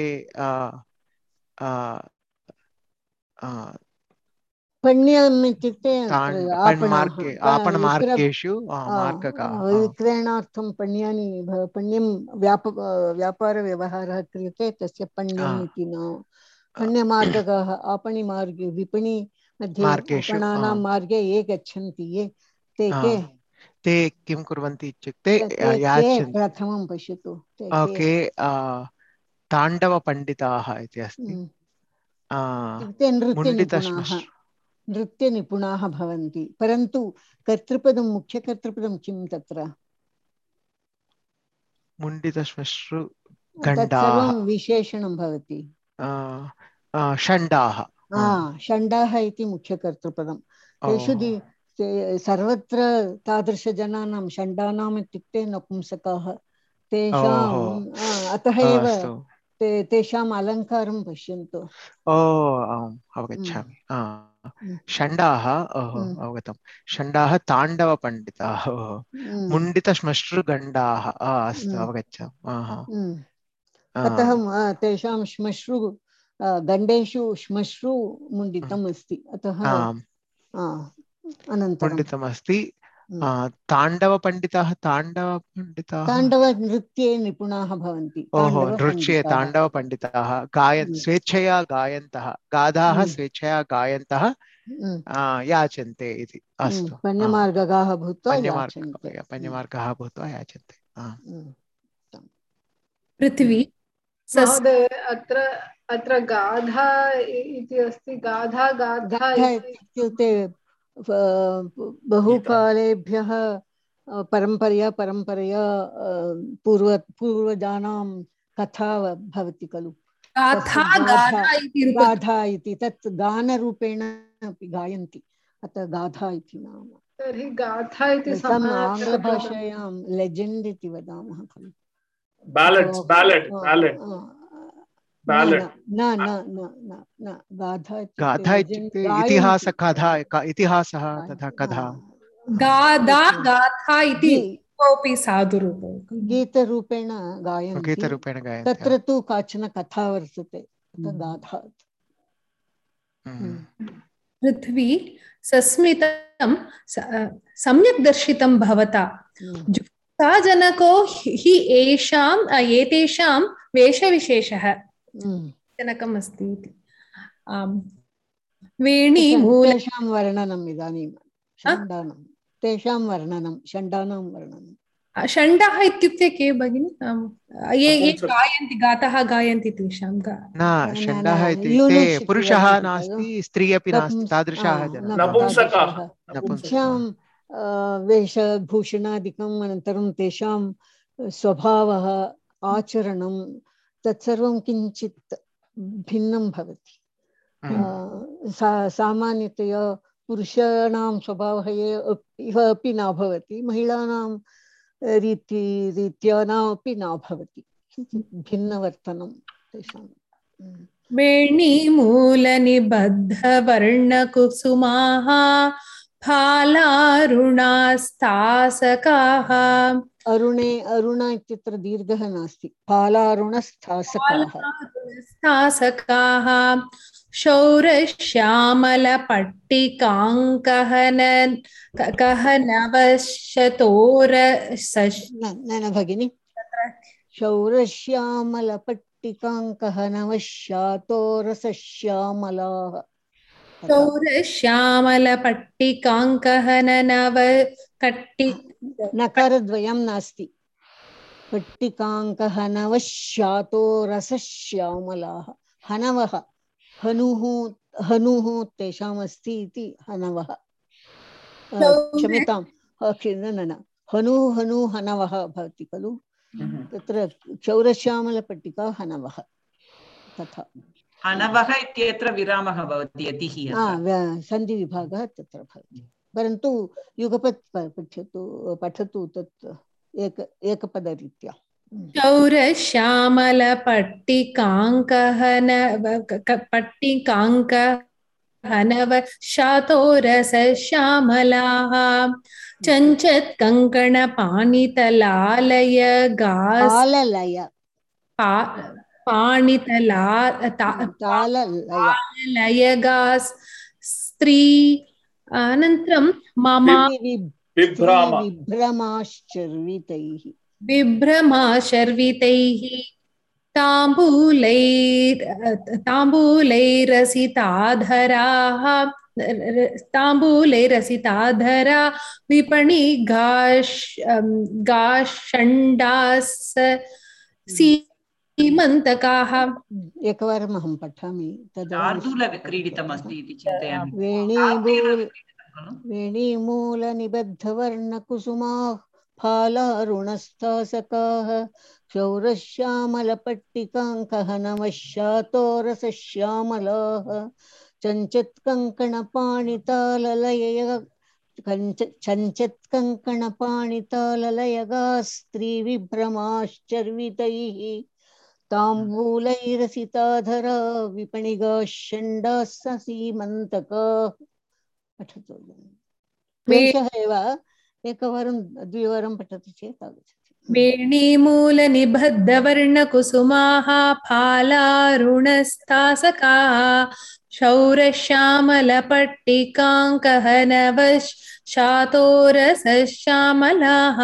पण्यम् इत्युक्ते आपणमार्गेषु मार्गगाः विक्रयणार्थं पण्यानि पण्यं व्याप व्यापारव्यवहारः क्रियते तस्य पण्यम् इति नाम। पण्यमार्गगाः आपणिमार्गे विपणि मध्ये आपणानां मार्गे ये गच्छन्ति ये ते के ते किं कुर्वन्ति इत्युक्ते ते- ते याचन्ति। प्रथमं पश्यतु ते- ते- ओके, ताण्डवपण्डिताः इति अस्ति। हम्म। आ, इत्युक्ते नृत्यनिपुणाः मुण्डितश्मश्रु नृत्यनिपुणाः भवन्ति, परन्तु कर्तृपदं मुख्यकर्तृपदं किं तत्र? मुण्डितश्मश्रु तत् गण्डाः, सर्वं विशेषणं भवति। आ, आ, षण्डाः। हा, षण्डाः इति मुख्यकर्तृपदं। तेषु ओ, दि- ते- सर्वत्र तादृशजनानां षण्डानाम् इत्युक्ते नपुंसकाः तेषां, ओहो, आ, अतः एव अस्तु। ते तेषाम् अलङ्कारं पश्यन्तु। ओ, आम्, हम्म, अवगच्छामि। आ, हम्म, षण्डाः, ओहो, हम्म, अवगतं। षण्डाः ताण्डवपण्डिताः, ओहो, हम्म, मुण्डितश्मश्रुगण्डाः। आ, अस्तु, हम्म, अवगच्छामि। आहा, हम्म। आ, अतः आ, तेषां श्मश्रु, आ, गण्डेषु श्मश्रु मुण्डितम् अस्ति, अतः आम्, आ, अनन्तरं मुण्डितमस्ति। हम्म। आ, ताण्डवपण्डिताः, ताण्डवपण्डिताः। ताण्डवनृत्ये निपुणाः भवन्ति ओहो, नृत्ये ताण्डवपण्डिताः। ताण्डवपण्डिताः, गायन् हम्म, स्वेच्छया गायन्तः, गाधाः हम्म, स्वेच्छया गायन्तः हम्म, आ, याचन्ते इति। हम्म। अस्तु, आ, पण्यमार्गगाः भूत्वा याचन्ते। पञ्चमार्ग हम्म, पञ्चमार्गः भूत्वा याचन्ते। आ, हम्म। पृथ्वी सस् महोदय, अत्र अत्र गाधा इति अस्ति। गाधा गाधा गाथा इति इत्युक्ते बहुकालेभ्यः अ, परम्परया परम्परया अ, पूर्व पूर्वजानां कथा भवति खलु, गाथा तस्य गाथा गाथा इति रूपं गाथा इति तत् गानरूपेण अपि गायन्ति, अतः गाथा इति नाम। तर्हि गाथा इति सम् समानार्थकं आङ्ग्लभाषायां लेजेण्ड् इति वदामः खलु। Ballads, जोक्, ballad, अ, ballad, अ, न ballad. न न न न न न गाथा इत्युक्ते गाथा लेजेण्ड् इत्युक्ते गायन्ति। इतिहासकथा, क- इतिहासः तथा कथा। गादा गी गाथा इति कोऽपि साधुरूपं गीतरूपेण गायन्ति, गीतरूपेण गायन्ति। तत्र तु काचन कथा वर्तते, अतः गाथा। हम्म। पृथ्वी सस्मितं स- सम्यक् दर्शितं भवता जुक्ताजनको हि एषाम् एतेषां वेषविशेषः जनकम् अस्ति इति। आम्। वेणी मूल तेषां वर्णनम् इदानीं षण्डानां तेषां वर्णनं षण्डानां वर्णनं। षण्डः इत्युक्ते के भगिनि? आम्। ये ये गायन्ति, गातः गायन्ति तेषां गा न, षण्डः इत्युक्ते यूनिट्स् इति पुरुषः वदन्ति खलु, नास्ति, स्त्री अपि नास्ति, तादृशाः जनाः। नपुंसकाः, तेषां वेशभूषणादिकम्, अनन्तरं तेषां स्वभावः, आचरणं तत्सर्वं किञ्चित् भिन्नं भवति। सा सामान्यतया पुरुषाणां स्वभावः इव अपि न भवति, महिलानां रीति रीत्या न अपि न भवति, भिन्नवर्तनं तेषां। वेणीमूलनिबद्धवर्णकुसुमाः फालारुणास्तासकाः। अरुणे, अरुण इत्यत्र दीर्घः नास्ति, फालारुणस्थासकाः। फालारुणस्तासकाः शौरश्यामलपट्टिकाङ्कहन कहनवशतोर न न भगिनि, शौरश्यामलपट्टिकाङ्कहनवशातोरसश्यामलाः। शौरश्यामलपट्टिकाङ्कहननव कट्टि नकारद्वयं नास्ति, पट्टिकाङ्कहनवशातोरसश्यामलाः। हनवः, हनुः हनुः तेषाम् अस्ति इति हनवः, क्षम्यतां, न न हनुः हनु हनवः भवति खलु, तत्र क्षौरश्यामलपट्टिका हनवः तथा। हनवः इत्यत्र विरामः भवति, यतिः सन्धिविभागः तत्र भवति, परन्तु युगपत् पठतु पठतु तत् एक एकपदरीत्या। शौरश्यामलपट्टिकाङ्कहन पट्टिकाङ्कहनव शातोरसश्यामलाः चञ्चत् कङ्कणपाणितलालय गास् ताललय पाणितला ताललय गास् स्त्री। अनन्तरं ममा विभ्रमाश्चर्वितैः विभ्रमाशर्वितैः ताम्बूलैर् ताम्बूलैरसिताधराः ताम्बूले रसिताधरा विपणि गाश गाषण्डास सीमन्तकाः। एकवारम् अहं पठामि। शार्दूलक्रीडितमस्ति इति चिन्तयामि। वेणीमूल वेणीमूलनिबद्धवर्णकुसुमाः फालारुणस्थासकाः क्षौरश्यामलपट्टिकाङ्कः नमश्शातोरसश्यामलाः चञ्चत्कङ्कणपाणिताललय चञ्चत्कङ्कणपाणिताललयगाः स्त्रीविभ्रमाश्चर्वितैः ताम्बूलैरसिताधरा विपणिगाः षण्डाः सीमन्तकाः। पठतु क्लेशः एव, एकवारं द्विवारं पठति चेत् आगच्छति। वेणीमूलनिबद्धवर्णकुसुमाः फालारुणस्तासकाः क्षौरश्यामलपट्टिकाङ्कः नवशातोरसश्यामलाः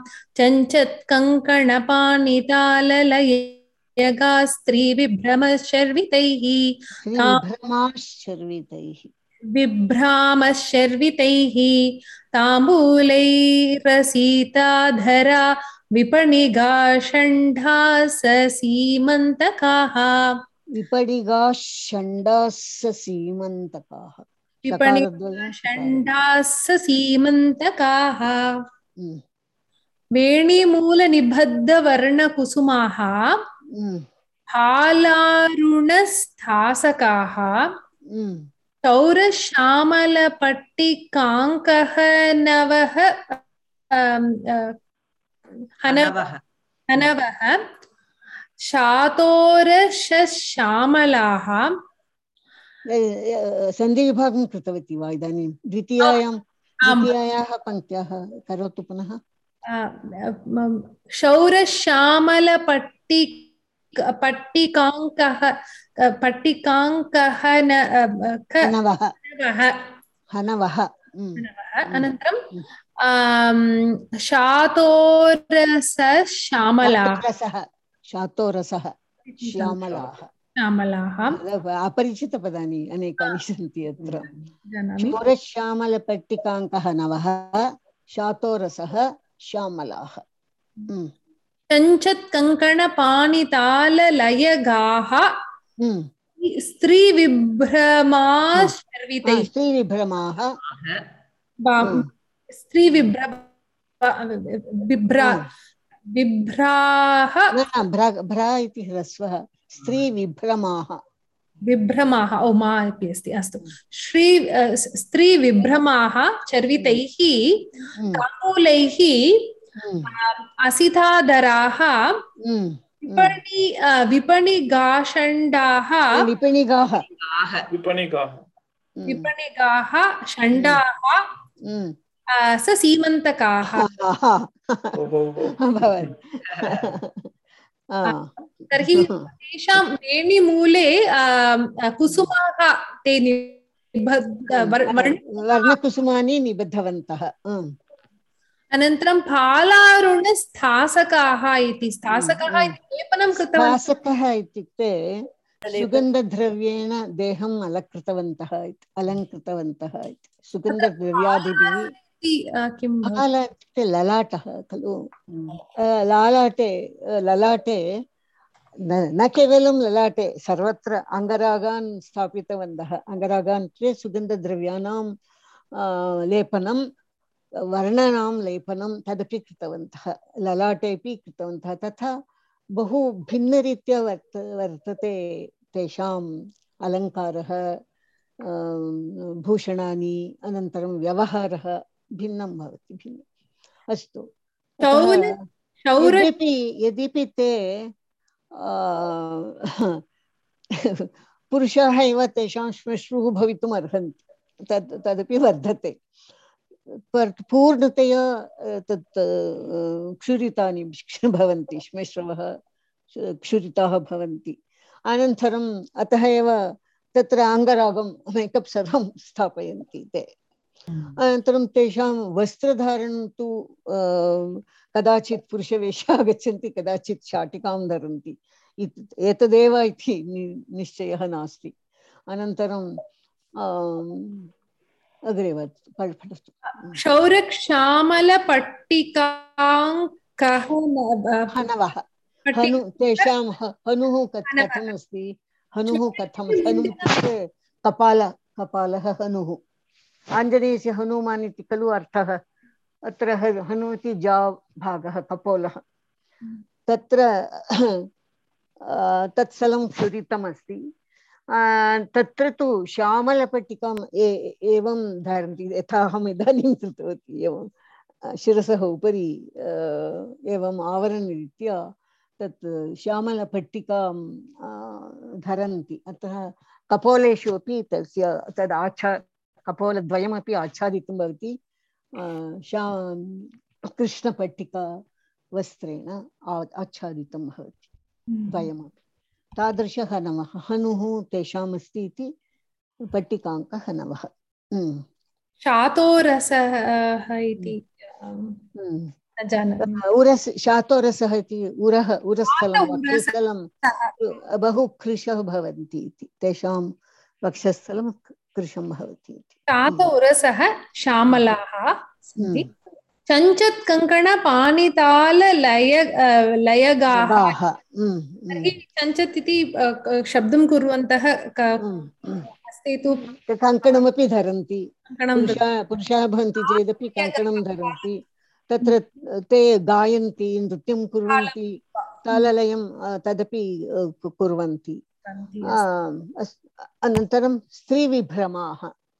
चञ्चत्कङ्कणपाणिताललयगाः स्त्रीविभ्रमश्चर्वितैः विभ्रमाश्चर्वितैः विभ्रामश्चर्वितैः ताम्बूलैरसिताधरा विपणिगाषण्डास सीमन्तकाः। विपणिगाषण्डास सीमन्तकाः विपणिगाषण्डास सीमन्तकाः। वेणीमूलनिबद्धवर्णकुसुमाः फालारुणस्थासकाः क्षौरश्यामलपट्टिकाङ्कः नवः हनवः शातोरसश्यामलाः। सन्धिविभागं कृतवती वा इदानीं? द्वितीयायां द्वितीयायाः पङ्क्त्याः करोतु पुनः। क्षौरश्यामलपट्टि पट्टिकाङ्कः पट्टिकाङ्कः हनवः हनवः अनन्तरं शातोरसश्यामलाः शातोरसः श्यामलाः श्यामलाः। अपरिचितपदानि अनेकानि सन्ति अत्र। क्षौरश्यामलपट्टिकाङ्कः नवः शातोरसः श्यामलाः। चञ्चत्कङ्कणपाणिताललयगाः स्त्रीविभ्रमाश्चर्वितैः स्त्रीविभ्रमाः स्त्रीविभ्र बिभ्रा बिभ्राः भ्रा इति ह्रस्वः स्त्रीविभ्रमाः विभ्रमाः ओ मा अपि अस्ति। अस्तु श्री स्त्रीविभ्रमाः चर्वितैः ताम्बूलैः असिताधराः विपणि विपणिगाषण्डाः विपणिगाः विपणिगाः विपणिगाः षण्डाः स सीमन्तकाः। तर्हि तेषां वेणीमूले कुसुमाः ते वर्णकुसुमानि निबद्धवन्तः। अनन्तरं फालारुणस्थासकाः इति स्थासकः इति लेपनं कृतवन्तः। स्थासकः इत्युक्ते सुगन्धद्रव्येण देहम् अलङ्कृतवन्तः अलङ्कृतवन्तः इति। सुगन्धद्रव्यादिभिः फाल इत्युक्ते ललाटः खलु। ललाटे ललाटे न केवलं ललाटे सर्वत्र अङ्गरागान् स्थापितवन्तः। अङ्गरागान् चेत् सुगन्धद्रव्याणां लेपनं वर्णानां लेपनं तदपि कृतवन्तः। ललाटेपि कृतवन्तः। तथा बहु भिन्नरीत्या वर्त वर्तते तेषाम् अलङ्कारः, भूषणानि, अनन्तरं व्यवहारः भिन्नं भवति भिन्नम्। अस्तु, यद्यपि यद्यपि ते पुरुषाः एव तेषां श्मश्रुः भवितुम् अर्हन्ति, तद् तदपि वर्धते। पूर्णतया तत् क्षुरितानि भवन्ति, श्मश्रवः क्षुरिताः भवन्ति। अनन्तरम् अतः एव तत्र अङ्गरागं मेकप् सर्वं स्थापयन्ति ते। अनन्तरं तेषां वस्त्रधारणं तु कदाचित् पुरुषवेषे आगच्छन्ति, कदाचित् शाटिकां धरन्ति। एतदेव इति निश्चयः नास्ति। अनन्तरं अग्रे पठतु। क्षौरक्षामलपट्टिकाङ्कः हनवः हनु तेषां हनुः कथम् अस्ति? हनुः कथं हनुः इत्युक्ते कपाल कपालः हनुः। आञ्जनेयस्य हनुमान् इति खलु अर्थः। अत्र हनु इति जा भागः कपोलः। तत्र तत्स्थलं क्षुरितमस्ति। तत्र तु श्यामलपट्टिकाम् एवं धारयन्ति, यथा अहम् इदानीं कृतवती, एवं शिरसः उपरि एवम् आवरणरीत्या तत् श्यामलपट्टिकां धरन्ति। अतः कपोलेषु अपि तस्य तद् आच्छा कपोलद्वयमपि आच्छादितं भवति श्या कृष्णपट्टिका वस्त्रेण आच्छादितं भवति द्वयमपि। तादृशः हनवः हनुः तेषाम् अस्ति इति पट्टिकाङ्कः हनवः। शातोरसः इति उरस् शातोरसः इति उरः उरस्थलं वक्षस्थलं बहु कृशः भवन्ति इति, तेषां वक्षस्थलं कृशं भवति इति। शातोरसः श्यामलाः सन्ति। चञ्चत् कङ्कण पाणिताल लय लयगाः। चञ्चत् इति शब्दं कुर्वन्तः हस्ते तु कङ्कणमपि धरन्ति। पुरुषाः भवन्ति चेदपि कङ्कणं धरन्ति। तत्र ते गायन्ति, नृत्यं कुर्वन्ति, ताललयं तदपि कुर्वन्ति। अनन्तरं स्त्रीविभ्रमाः,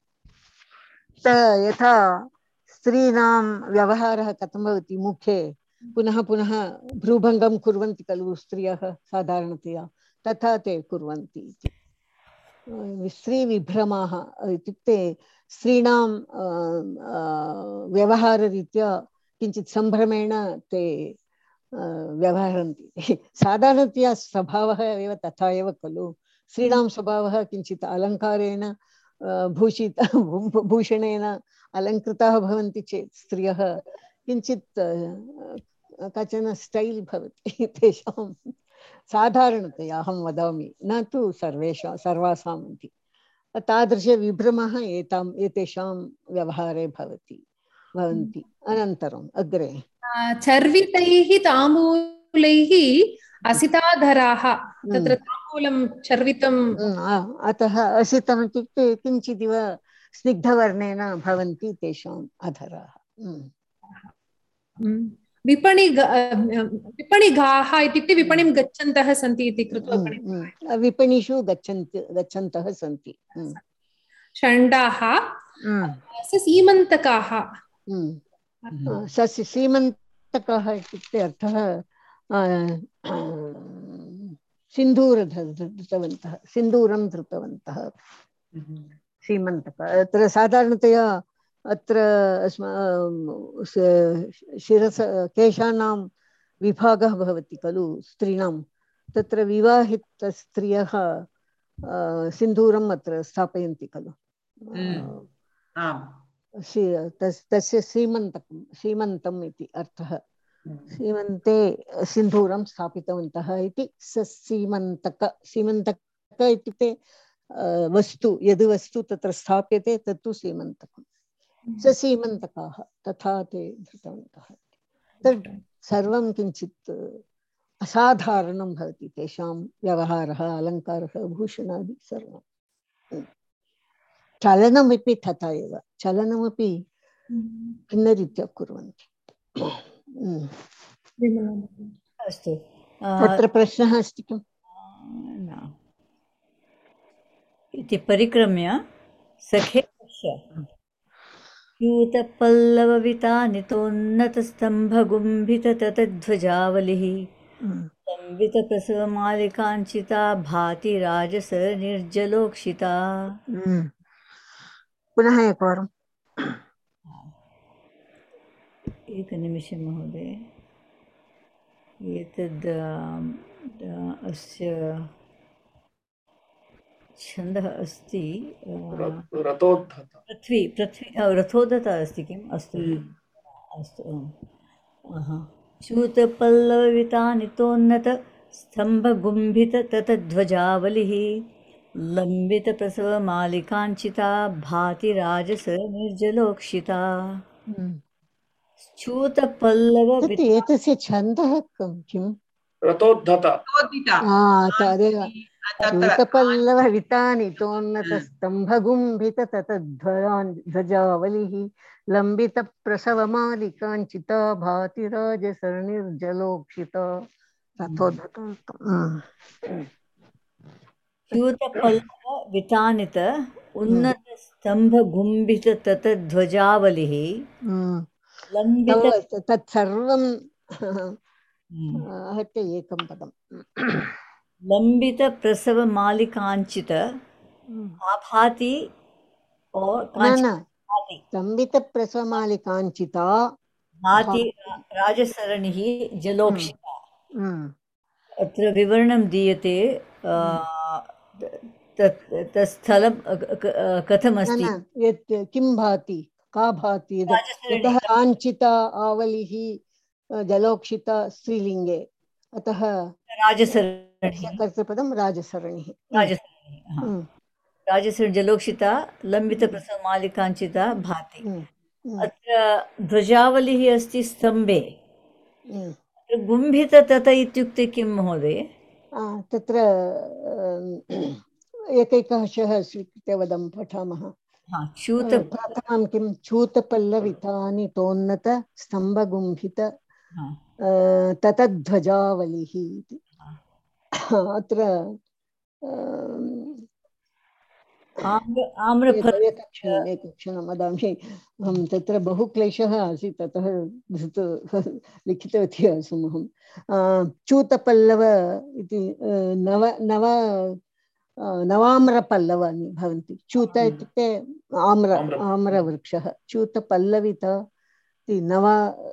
यथा स्त्रीणां व्यवहारः कथं भवति, मुखे पुनः पुनः भ्रूभङ्गं कुर्वन्ति खलु स्त्रियः साधारणतया, तथा ते कुर्वन्ति इति। स्त्रीविभ्रमाः इत्युक्ते स्त्रीणां व्यवहाररीत्या किञ्चित् सम्भ्रमेण ते व्यवहरन्ति। साधारणतया स्वभावः एव तथा एव खलु। स्त्रीणां स्वभावः किञ्चित् अलङ्कारेण भूषित भूषणेन अलङ्कृताः भवन्ति चेत् स्त्रियः किञ्चित् कचन स्टैल् भवति तेषां, साधारणतया अहं वदामि, न तु सर्वेषां सर्वासाम् इति। तादृशविभ्रमः एताम् एतेषां व्यवहारे भवति भवन्ति। अनन्तरम् अग्रे चर्वितैः ताम्बूलैः असिताधराः, तत्र ताम्बूलं चर्वितम्, अतः असितम् इत्युक्ते किञ्चिदिव स्निग्धवर्णेन भवन्ति तेषाम् अधराः। विपणि विपणिगाः इत्युक्ते विपणिं गच्छन्तः सन्ति इति कृत्वा विपणिषु गच्छन्ति गच्छन्तः सन्ति। षण्डाः सीमन्तकाः। सस्य सीमन्तकः इत्युक्ते अर्थः सिन्दूर धृतवन्तः, सिन्दूरं धृतवन्तः सीमन्तक। अत्र साधारणतया अत्र शिरस केशानां विभागः भवति खलु स्त्रीणां, तत्र विवाहितस्त्रियः सिन्दूरम् अत्र स्थापयन्ति खलु। तस्य सीमन्तकं सीमन्तम् इति अर्थः। सीमन्ते सिन्दूरं स्थापितवन्तः इति सीमन्तक। सीमन्तक इत्युक्ते वस्तु, यद् वस्तु तत्र स्थाप्यते तत्तु सीमन्तकं। सीमन्तकाः तथा ते धृतवन्तः। तत् सर्वं किञ्चित् असाधारणं भवति तेषां व्यवहारः, अलङ्कारः, भूषणादि सर्वं। चलनमपि तथा एव, चलनमपि भिन्नरीत्या कुर्वन्ति। अस्तु, तत्र प्रश्नः अस्ति किम् इति परिक्रम्य सखे यूतपल्लववितानितोन्नतस्तम्भगुम्भितततध्वजावलिः संवितप्रसवमालिकाञ्चिता भाति राजस निर्जलोक्षिता। पुनः एकवारम्। एकनिमिषं महोदय, एतद् अस्य छन्दः अस्ति पृथ्वी पृथ्वी रथोद्धता अस्ति किम्? अस्तु अस्तु शूतपल्लवितानितोन्नत स्तम्भगुम्भित ततध्वजावलिः लम्बितप्रसवमालिकाञ्चिता भाति राजसनिर्जलोक्षिता च्यूतपल्लव एतस्य छन्दः किम्? रथोद्धता। तदेव च्यूतपल्लव वितानितोन्नतस्तम्भगुम्भित ततध्वजावलिः लम्बितप्रसवमालिकाञ्चिता भाति राजसनिर्जलोक्षिता। रथोद्धता च्यूतपल्लव वितानित उन्नत स्तंभ गुंभित ततध्वजावलिः लंबित तत्सर्वं आहत्य एकं पदम् लंबित प्रसव मालिकांचित आभाति और लंबित प्रसव मालिकांचिता भाति राजसरणिः जलोक्षिता। अत्र विवरणं दीयते तत्स्थलं कथमस्ति? किं भाति, का भाति? यतः काञ्चिता आवलिः जलोक्षिता स्त्रीलिङ्गे, अतः कर्तृपदं राजसरणिः। राजसरणिः राजसरणि जलोक्षिता लम्बितप्रसवमालिकाञ्चिता भाति। अत्र ध्वजावलिः अस्ति स्तम्भे, गुम्भित तत इत्युक्ते किं महोदय? तत्र एकैकशः स्वीकृत्य वदं पठामः। प्रथमं किं? च्यूतपल्लवितानि तोन्नत स्तम्भगुम्भित ततध्वजावलिः इति। अत्र एकक्षणम् एकक्षणं वदामि। अहं तत्र बहु क्लेशः आसीत्, अतः लिखितवती आसम् अहं। च्यूतपल्लव इति नव नव नवाम्रपल्लवानि भवन्ति। च्यूत इत्युक्ते आम्र आम्रवृक्षः। च्यूतपल्लविता इति नव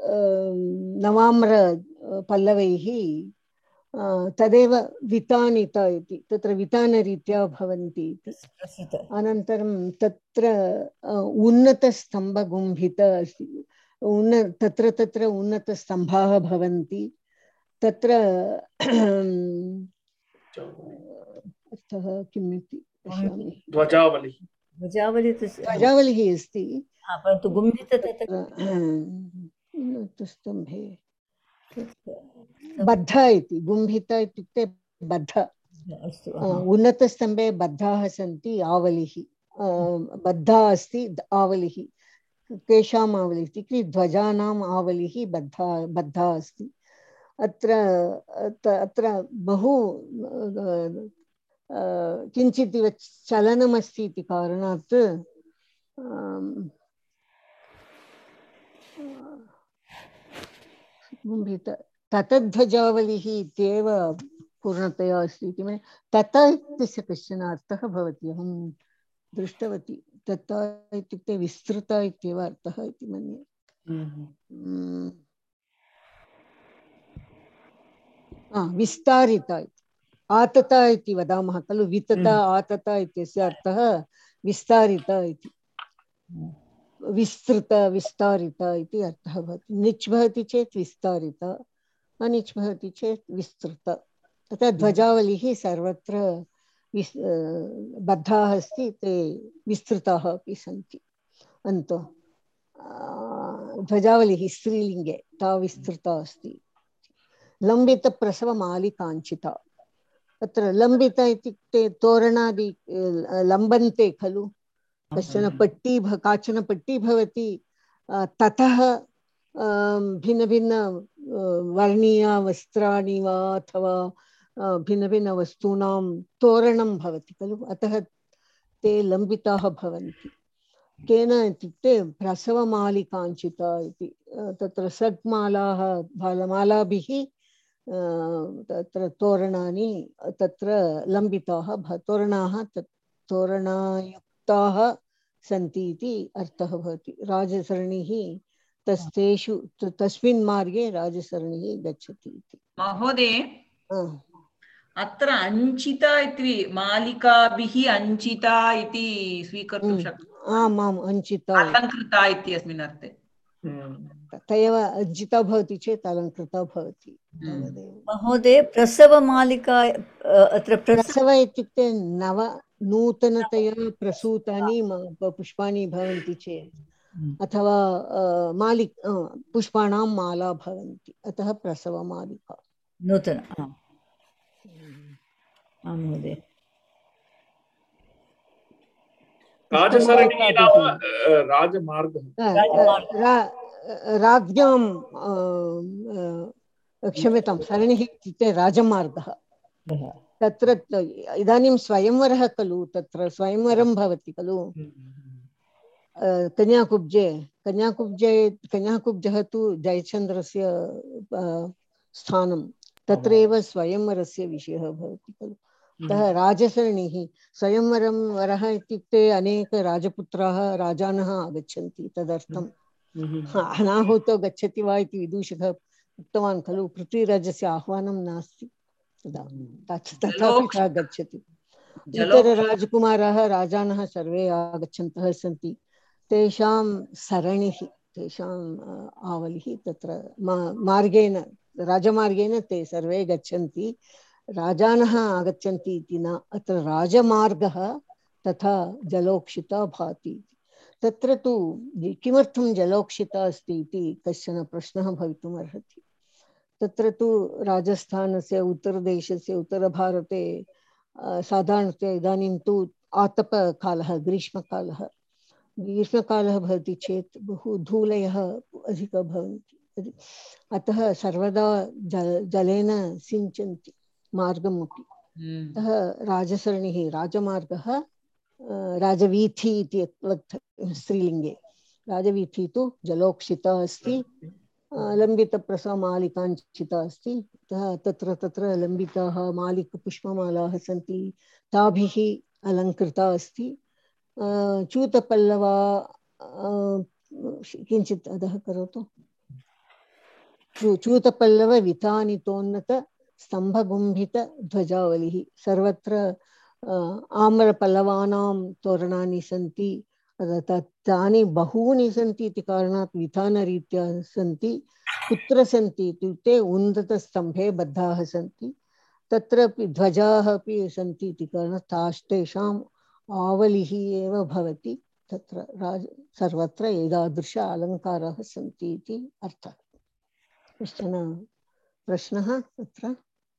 नवाम्रपल्लवैः तदेव वितानिता इति, तत्र वितानरीत्या भवन्ति इति। अनन्तरं तत्र उन्नतस्तम्भगुम्भित अस्ति। उन्न तत्र तत्र उन्नतस्तम्भाः भवन्ति। तत्र अर्थः किम् इति पश्यामि। ध्वजावलिः ध्वजावलिः ध्वजावलिः अस्ति, परन्तु गुम्भित उन्नतस्तम्भे बद्ध इति। गुम्भित इत्युक्ते बद्ध। उन्नतस्तम्भे बद्धाः सन्ति आवलिः, बद्धा अस्ति आवलिः। केषाम् आवलिः इति ध्वजानाम् आवलिः बद्धा बद्धा अस्ति। अत्र अत्र बहु किञ्चित् इव चलनमस्ति इति कारणात् गुम्भित ततध्वजावलिः इत्येव पूर्णतया अस्ति इति मन्ये। तत इत्यस्य कश्चन अर्थः भवति, अहं दृष्टवती। तत इत्युक्ते विस्तृता इत्येव अर्थः इति मन्ये। विस्तारिता इति। आतता इति वदामः खलु, वितता आतता इत्यस्य अर्थः विस्तारिता इति। विस्तृत विस्तारित इति अर्थः भवति। निच् भवति चेत् विस्तारित, अनिच् भवति चेत् विस्तृत। तथा ध्वजावलिः सर्वत्र विस् बद्धाः अस्ति, ते विस्तृताः अपि सन्ति। अन्तु ध्वजावलिः स्त्रीलिङ्गे ता विस्तृता अस्ति। लम्बितप्रसवमालिकाञ्चिता। अत्र लम्बित इत्युक्ते तोरणादि लम्बन्ते खलु, कश्चन पट्टी काचन पट्टी भवति, ततः भिन्न भिन्न वर्णीय वस्त्राणि वा अथवा भिन्न भिन्न वस्तूनां तोरणं भवति खलु, अतः ते लम्बिताः भवन्ति। केन इत्युक्ते प्रसवमालिकाञ्चिता इति। तत्र सग्मालाः मालाभिः तत्र तोरणानि तत्र लम्बिताः तोरणाः तत् तोरणायुक्ताः सन्ति इति अर्थः भवति। राजसरणिः तस्तेषु तस्मिन् मार्गे राजसरणिः गच्छति इति। महोदय, अत्र अञ्चिता इति मालिकाभिः अञ्चिता इति स्वीकर्तुं शक्नुमः? आम् आम्, अञ्चिता अलङ्कृता इति अस्मिन् अर्थे। तयव अर्जिता भवति चेत् अलङ्कृता भवति। महोदय प्रसवमालिका अत्र प्रसव इत्युक्ते नव नूतनतया प्रसूतानि पुष्पाणि भवन्ति चेत् अथवा मालिक पुष्पाणां माला भवन्ति, अतः प्रसवमालिका नूतन। आं महोदय। राजसरणिः नाम राजमार्गः। राज्ञां क्षम्यतां, सरणिः इत्युक्ते राजमार्गः। तत्र इदानीं स्वयंवरः खलु, तत्र स्वयंवरं भवति खलु कन्याकुब्जे। कन्याकुब्जे कन्याकुब्जः तु जयचन्द्रस्य स्थानं, तत्रैव स्वयंवरस्य विषयः भवति खलु। अतः राजसरणिः स्वयंवरं वरः इत्युक्ते अनेक राजपुत्राः राजानः आगच्छन्ति, तदर्थम् अनाहूतो गच्छति वा इति विदूषकः उक्तवान् खलु। पृथ्वीराजस्य आह्वानं नास्ति तदा, तथापि सः गच्छति। इतरराजकुमाराः राजानः सर्वे आगच्छन्तः सन्ति, तेषां सरणिः, तेषाम् आवलिः तत्र मार्गेण राजमार्गेण ते सर्वे गच्छन्ति, राजानः आगच्छन्ति इति न। अत्र राजमार्गः तथा जलोक्षिता भाति। तत्र तु किमर्थं जलोक्षिता अस्ति इति कश्चन प्रश्नः भवितुम् अर्हति। तत्र तु राजस्थानस्य उत्तरदेशस्य उत्तरभारते साधारणतया इदानीं तु आतपकालः, ग्रीष्मकालः ग्रीष्मकालः भवति चेत् बहु धूलयः अधिकः भवन्ति, अतः सर्वदा जल जलेन सिञ्चन्ति मार्गमपि। अतः राजसरणिः राजमार्गः, राजवीथि इति स्त्रीलिङ्गे, राजवीथि तु जलोक्षिता अस्ति, लम्बितप्रसवमालिकाञ्चिता अस्ति। अतः तत्र तत्र लम्बिताः मालिकपुष्पमालाः सन्ति, ताभिः अलङ्कृता अस्ति। च्यूतपल्लवा किञ्चित् अधः करोतु। च्यूतपल्लव वितानितोन्नत स्तम्भगुम्भित ध्वजावलिः, सर्वत्र आम्रपल्लवानां तोरणानि सन्ति, तानि बहूनि सन्ति इति कारणात् विधानरीत्या सन्ति। कुत्र सन्ति इत्युक्ते उन्नतस्तम्भे बद्धाः सन्ति, तत्रापि ध्वजाः अपि सन्ति इति कारणात् तास्तेषाम् आवलिः एव भवति। तत्र राज सर्वत्र एतादृश अलङ्काराः सन्ति इति अर्थः। कश्चन प्रश्नः तत्र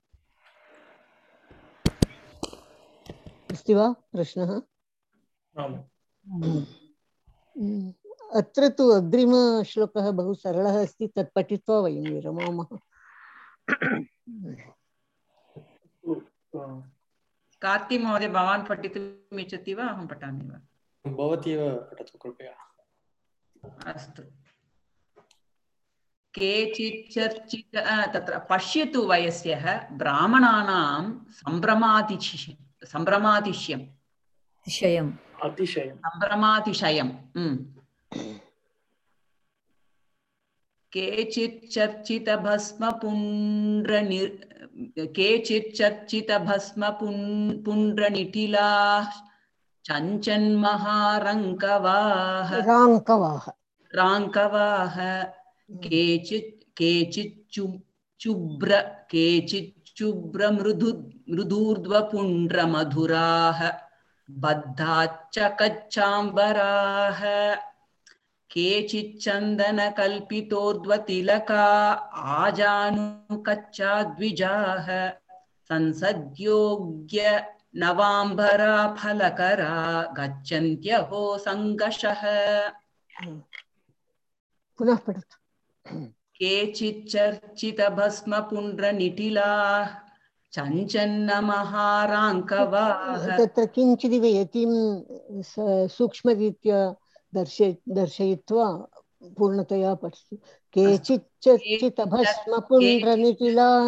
अस्ति वा? प्रश्नः अत्र तु अग्रिमश्लोकः बहु सरलः अस्ति, तत् पठित्वा वयं विरमामः। कार्ति महोदय, भवान् पठितुम् इच्छति वा अहं पठामि वा? भवती एव पठतु कृपया। अस्तु। केचित् चर्चित तत्र पश्यतु वयस्यः ब्राह्मणानां सम्भ्रमातिशयम् सम्भ्रमातिशयम् अतिशयम् अतिशयम् सम्भ्रमातिशयम् केचित् चर्चित भस्म पुण्ड्र केचित् चर्चित भस्म पुण्ड्रनिटिलाः चञ्चन्महारङ्कवाः राङ्कवाः राङ्कवाः केचित् केचित् चुब्र केचित् चुब्र मृदु मृदूर्ध्वपुण्ड्र मधुराः बद्धाच्च कच्चाम्बराः केचित् चन्दन कल्पितोर्ध्वतिलका आजानुकच्चा द्विजाः संसद्योग्य नवाम्बरा फलकरा गच्छन्त्यहो संगशः। पुनः पठतु। केचित् चर्चित भस्म पुण्ड्र निटिलाः चञ्चन्न महाराङ्कवाः। तत्र किञ्चिदिव यतिं सूक्ष्मरीत्या दर्शय दर्शयित्वा पूर्णतया पठतु। केचित् चर्चित भस्म पुण्ड्र निटिलाः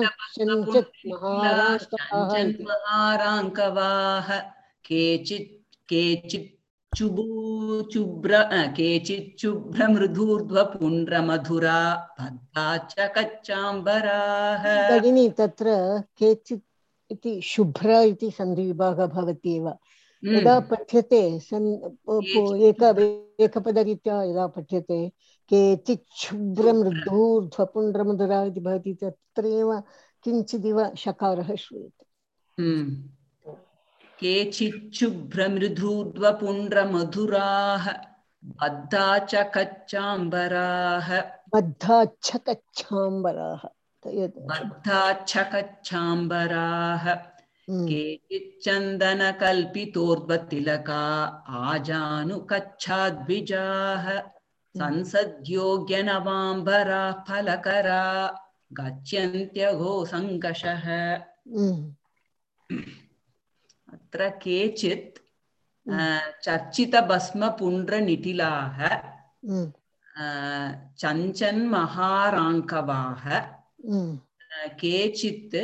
महाराङ्कवाः केचित् केचित् चुबू चुब्र केचित् चुभ्र मृदूर्ध्व पुण्ड्र मधुरा बद्धाच्च कच्चाम्बराः। भगिनी, तत्र केचित् इति शुभ्र इति सन्धिविभागः भवति एव, यदा पठ्यते सन् एक एकपदरीत्या यदा पठ्यते केचिच्छुभ्रमृद्धूर्ध्वपुण्ड्रमधुरा इति भवति तत्रैव किञ्चिदिव शकारः श्रूयते। केचिच्छुभ्रमृद्धूर्ध्वपुण्ड्रमधुराः बद्धा च कच्चाम्बराः बद्धा च कच्चाम्बराः बद्धा च कच्चाम्बराः केचिच्चन्दनकल्पितोर्ध्वतिलका आजानुकच्छाद्विजाः संसद्योग्यनवाम्बराः फलकरा गच्छन्त्यघो सङ्कषः। अत्र केचित् चर्चितभस्मपुण्ड्रनिटिलाः चञ्चन्महाराङ्कवाः केचित्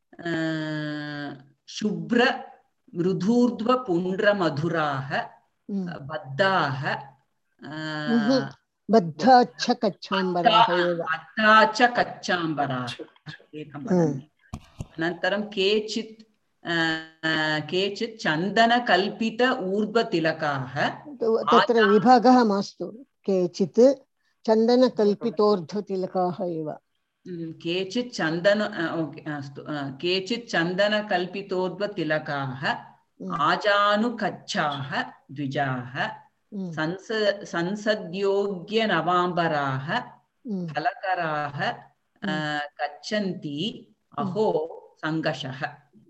शुभ्र मृदूर्ध्वपुण्ड्रमधुराः बद्धाः बद्धा च कच्चाम्बराः बद्धा च कच्चाम्बराः एकं वदन्ति। अनन्तरं केचित् केचित् चन्दनकल्पित ऊर्ध्वतिलकाः तत्र विभागः मास्तु केचित् चन्दनकल्पितोर्ध्वतिलकाः एव केचित् चन्दन अस्तु केचित् चन्दनकल्पितोर्ध्वतिलकाः आजानुकच्छाः द्विजाः संस संसद्योग्यनवाम्बराः फलकराः गच्छन्ति अहो सङ्कषः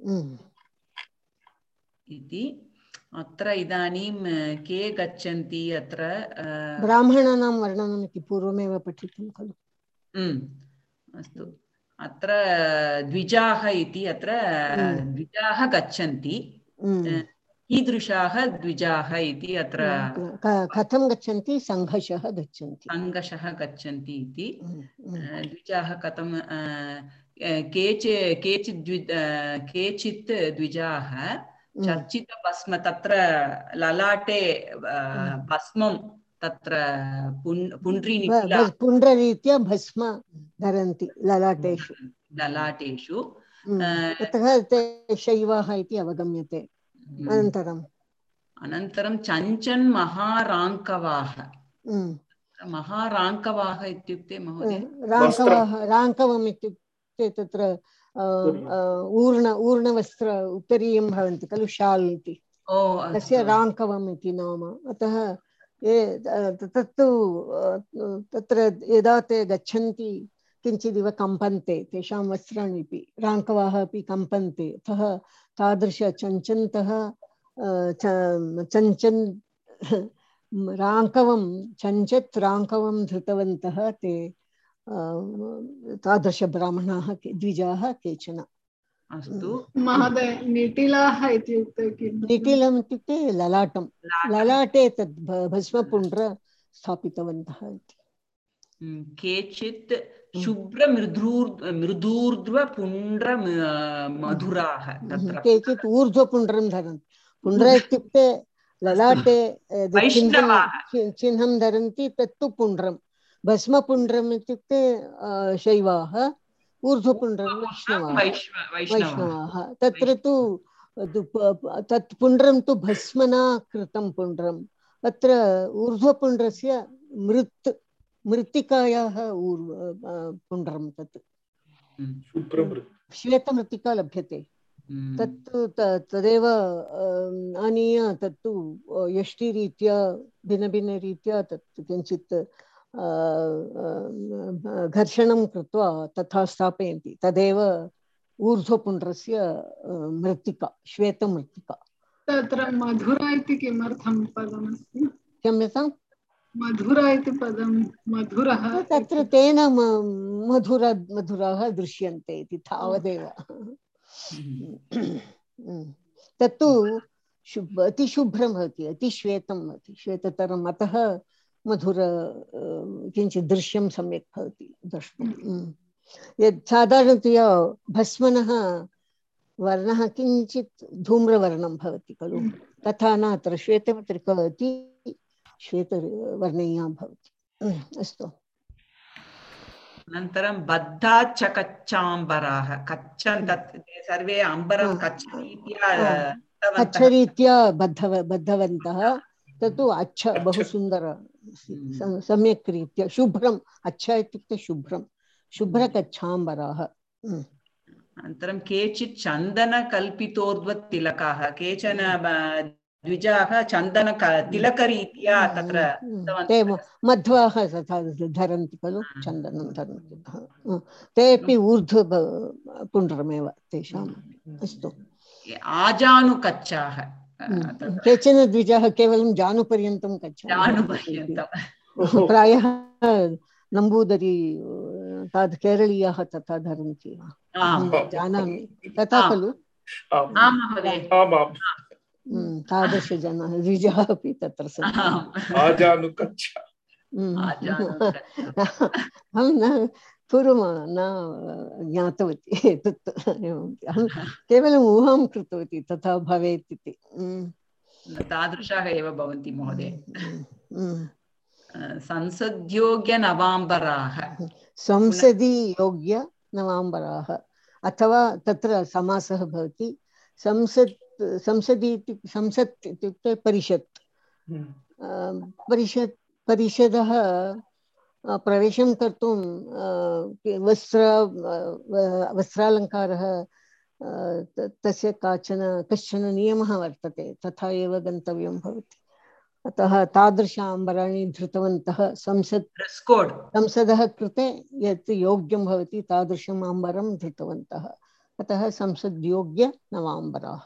इति। अत्र इदानीं के गच्छन्ति अत्र ब्राह्मणानां वर्णनम् इति पूर्वमेव पठितं खलु। अस्तु अत्र द्विजाः इति अत्र द्विजाः गच्छन्ति कीदृशाः द्विजाः इति अत्र कथं गच्छन्ति सङ्घर्षः गच्छन्ति सङ्घर्षः गच्छन्ति इति द्विजाः कथं केचि केचित् द्वि केचित् द्विजाः चर्चितभस्म तत्र ललाटे भस्मं तत्र पुण्ड्रीनिटिला पुण्ड्ररीत्या भस्म धरन्ति ललाटेषु ललाटेषु अतः ते शैवाः इति अवगम्यते। अनन्तरम् अनन्तरं चञ्चन् महाराङ्कवाः महाराङ्कवाः इत्युक्ते महोदय राङ्कवाः राङ्कवम् इत्युक्ते तत्र ऊर्ण ऊर्णवस्त्र उत्तरीयं भवन्ति खलु शाल् इति तस्य राङ्कवम् इति नाम। अतः ये तत्तु तत्र यदा ते गच्छन्ति किञ्चिदिव कम्पन्ते तेषां वस्त्राणि अपि राङ्कवाः अपि कम्पन्ते। अतः तादृश चञ्चन्तः चञ्चन् राङ्कवं चञ्चत् राङ्कवं धृतवन्तः ते तादृशब्राह्मणाः द्विजाः केचन। अस्तु महोदय निटिलाः इत्युक्ते किं? निटिलम् इत्युक्ते ललाटं ललाटे तद् भस्मपुण्ड्र स्थापितवन्तः इति। केचित् शुभ्र मृदूर् मृदूर्ध्वपुण्ड्र मधुराः केचित् ऊर्ध्वपुण्ड्रं धरन्ति। पुण्ड्र इत्युक्ते ललाटे चिह्नं धरन्ति तत्तु पुण्ड्रं। भस्मपुण्ड्रम् इत्युक्ते शैवाः ऊर्ध्वपुण्ड्रं वैष्णवाः वैष्णवाः। तत्र तु तत् पुण्ड्रं तु भस्मना कृतं पुण्ड्रम्। अत्र ऊर्ध्वपुण्ड्रस्य मृत् मृत्तिकायाः पुण्ड्रं तत् श्वेतमृत्तिका लभ्यते तत्तु तदेव आनीय तत्तु यष्टिरीत्या भिन्नभिन्नरीत्या तत् किञ्चित् घर्षणं कृत्वा तथा स्थापयन्ति। तदेव ऊर्ध्वपुण्ड्रस्य मृत्तिका श्वेतमृत्तिका। तत्र मधुरा इति किमर्थं पदमस्ति? क्षम्यताम् मधुरा इति पदं मधुरः तत्र तेन मधुर मधुराः दृश्यन्ते इति तावदेव। तत्तु शुभ्र अतिशुभ्रं भवति अतिश्वेतं भवति श्वेततरम् अतः मधुर किञ्चित् दृश्यं सम्यक् भवति द्रष्टुं। यत् साधारणतया भस्मनः वर्णः किञ्चित् धूम्रवर्णं भवति खलु तथा न अत्र श्वेतमृत्तिका अति श्वेतवर्णीया भवति। अस्तु अनन्तरं बद्धा च कच्चाम्बराः कच्छन् तत् सर्वे अम्बरं कच्छरीत्या अच्छरीत्या बद्धव बद्धवन्तः तत्तु अच्छ बहु सुन्दर सम्यक् रीत्या शुभ्रम् अच्छ इत्युक्ते शुभ्रं शुभ्रकच्छाम्बराः अनन्तरं केचित् चन्दनकल्पितोर्ध्वतिलकाः केचन द्विजाः चन्दन तिलकरीत्या तत्र ते मध्वाः तथा धरन्ति खलु चन्दनं धरन्ति तेपि ऊर्ध्व पुण्ड्रमेव तेषाम् अस्तु आजानुकच्चाः केचन द्विजाः केवलं जानुपर्यन्तं गच्छन्ति प्रायः नम्बूदरी तद् केरळीयाः तथा धरन्ति जानामि तथा खलु तादृशजनाः द्विजाः अपि तत्र सन्ति अहं न पूर्वं न ज्ञातवती एतत् अहं केवलम् ऊहां कृतवती तथा भवेत् इति तादृशाः एव भवन्ति महोदय संसद्योग्य नवाम्बराः संसदि योग्य नवाम्बराः अथवा तत्र समासः भवति संसत् संसदि संसत् इत्युक्ते परिषत् परिषत् परिषदः प्रवेशं कर्तुं वस्त्र वस्त्रालङ्कारः तस्य काचन कश्चन नियमः वर्तते तथा एव गन्तव्यं भवति अतः तादृश आम्बराणि धृतवन्तः संसत् संसदः कृते यत् योग्यं भवति तादृशम् आम्बरं धृतवन्तः अतः संसद्योग्य नवाम्बराः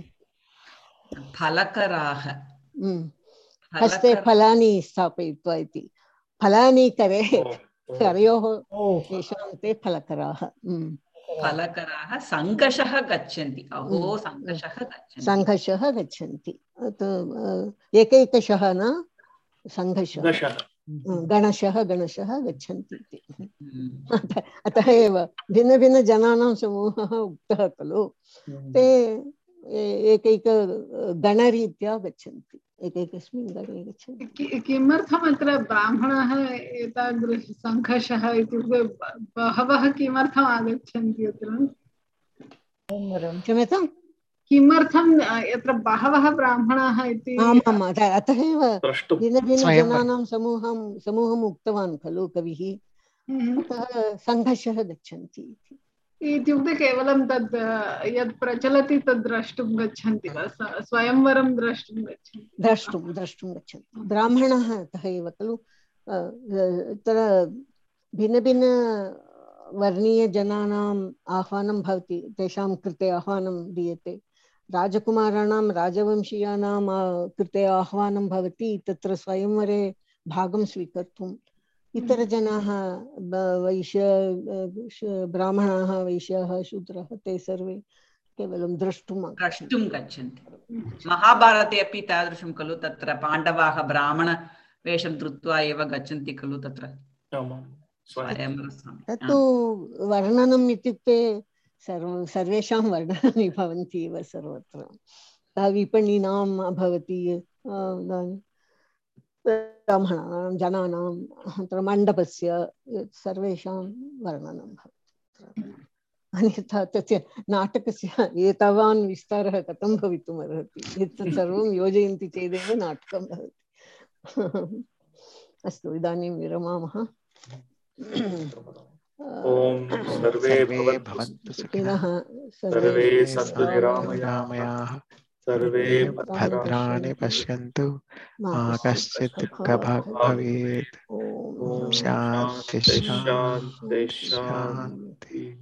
फलकराः हस्ते फलानि स्थापयित्वा इति फलानि करे करयोः तेषां ते फलकराः फलकराः सङ्घर्षः गच्छन्ति अहो सङ्घर्षः गच्छन्ति सङ्घर्षः गच्छन्ति एकैकशः न सङ्घर्षः गणशः गणशः गच्छन्ति इति अतः एव भिन्नभिन्नजनानां समूहः उक्तः खलु ते एकैक गणरीत्या गच्छन्ति एकैकस्मिन् गणे गच्छन्ति किमर्थम् अत्र ब्राह्मणाः एतादृश सङ्घर्षः इत्युक्ते बहवः किमर्थम् आगच्छन्ति अत्र क्षम्यताम् किमर्थं यत्र बहवः ब्राह्मणाः इति आमाम् अतः एव भिन्नभिन्नजनानां समूहं समूहम् उक्तवान् खलु कविः अतः सङ्घर्षः गच्छन्ति इत्युक्ते केवलं तद् यत् प्रचलति तद् द्रष्टुं गच्छन्ति वा स्वयंवरं द्रष्टुं गच्छन्ति द्रष्टुं द्रष्टुं गच्छन्ति ब्राह्मणाः अतः एव खलु तत्र भिन्नभिन्न वर्णीयजनानाम् आह्वानं भवति तेषां कृते आह्वानं दीयते राजकुमाराणां राजवंशीयानां कृते आह्वानं भवति तत्र स्वयंवरे भागं स्वीकर्तुम् इतरजनाः वैश्य ब्राह्मणाः वैश्याः शूद्राः ते सर्वे केवलं द्रष्टुं द्रष्टुं गच्छन्ति महाभारते अपि तादृशं खलु तत्र पाण्डवाः ब्राह्मणवेषं धृत्वा एव गच्छन्ति खलु तत्र तत्तु वर्णनम् इत्युक्ते सर्व सर्वेषां वर्णानि भवन्ति एव सर्वत्र विपणीनां भवति ब्राह्मणानां जनानां अनन्तरं मण्डपस्य सर्वेषां वर्णनं भवति अन्यथा तस्य नाटकस्य एतावान् विस्तारः कथं भवितुमर्हति एतत् सर्वं योजयन्ति चेदेव नाटकं भवति अस्तु इदानीं विरमामः ओम सर्वे भवन्तु सुखिनः सर्वे सन्तु निरामयाः सर्वे भद्राणि पश्यन्तु मा कश्चित् दुःखभाग् भवेत्। ओम शान्ति शान्ति शान्ति।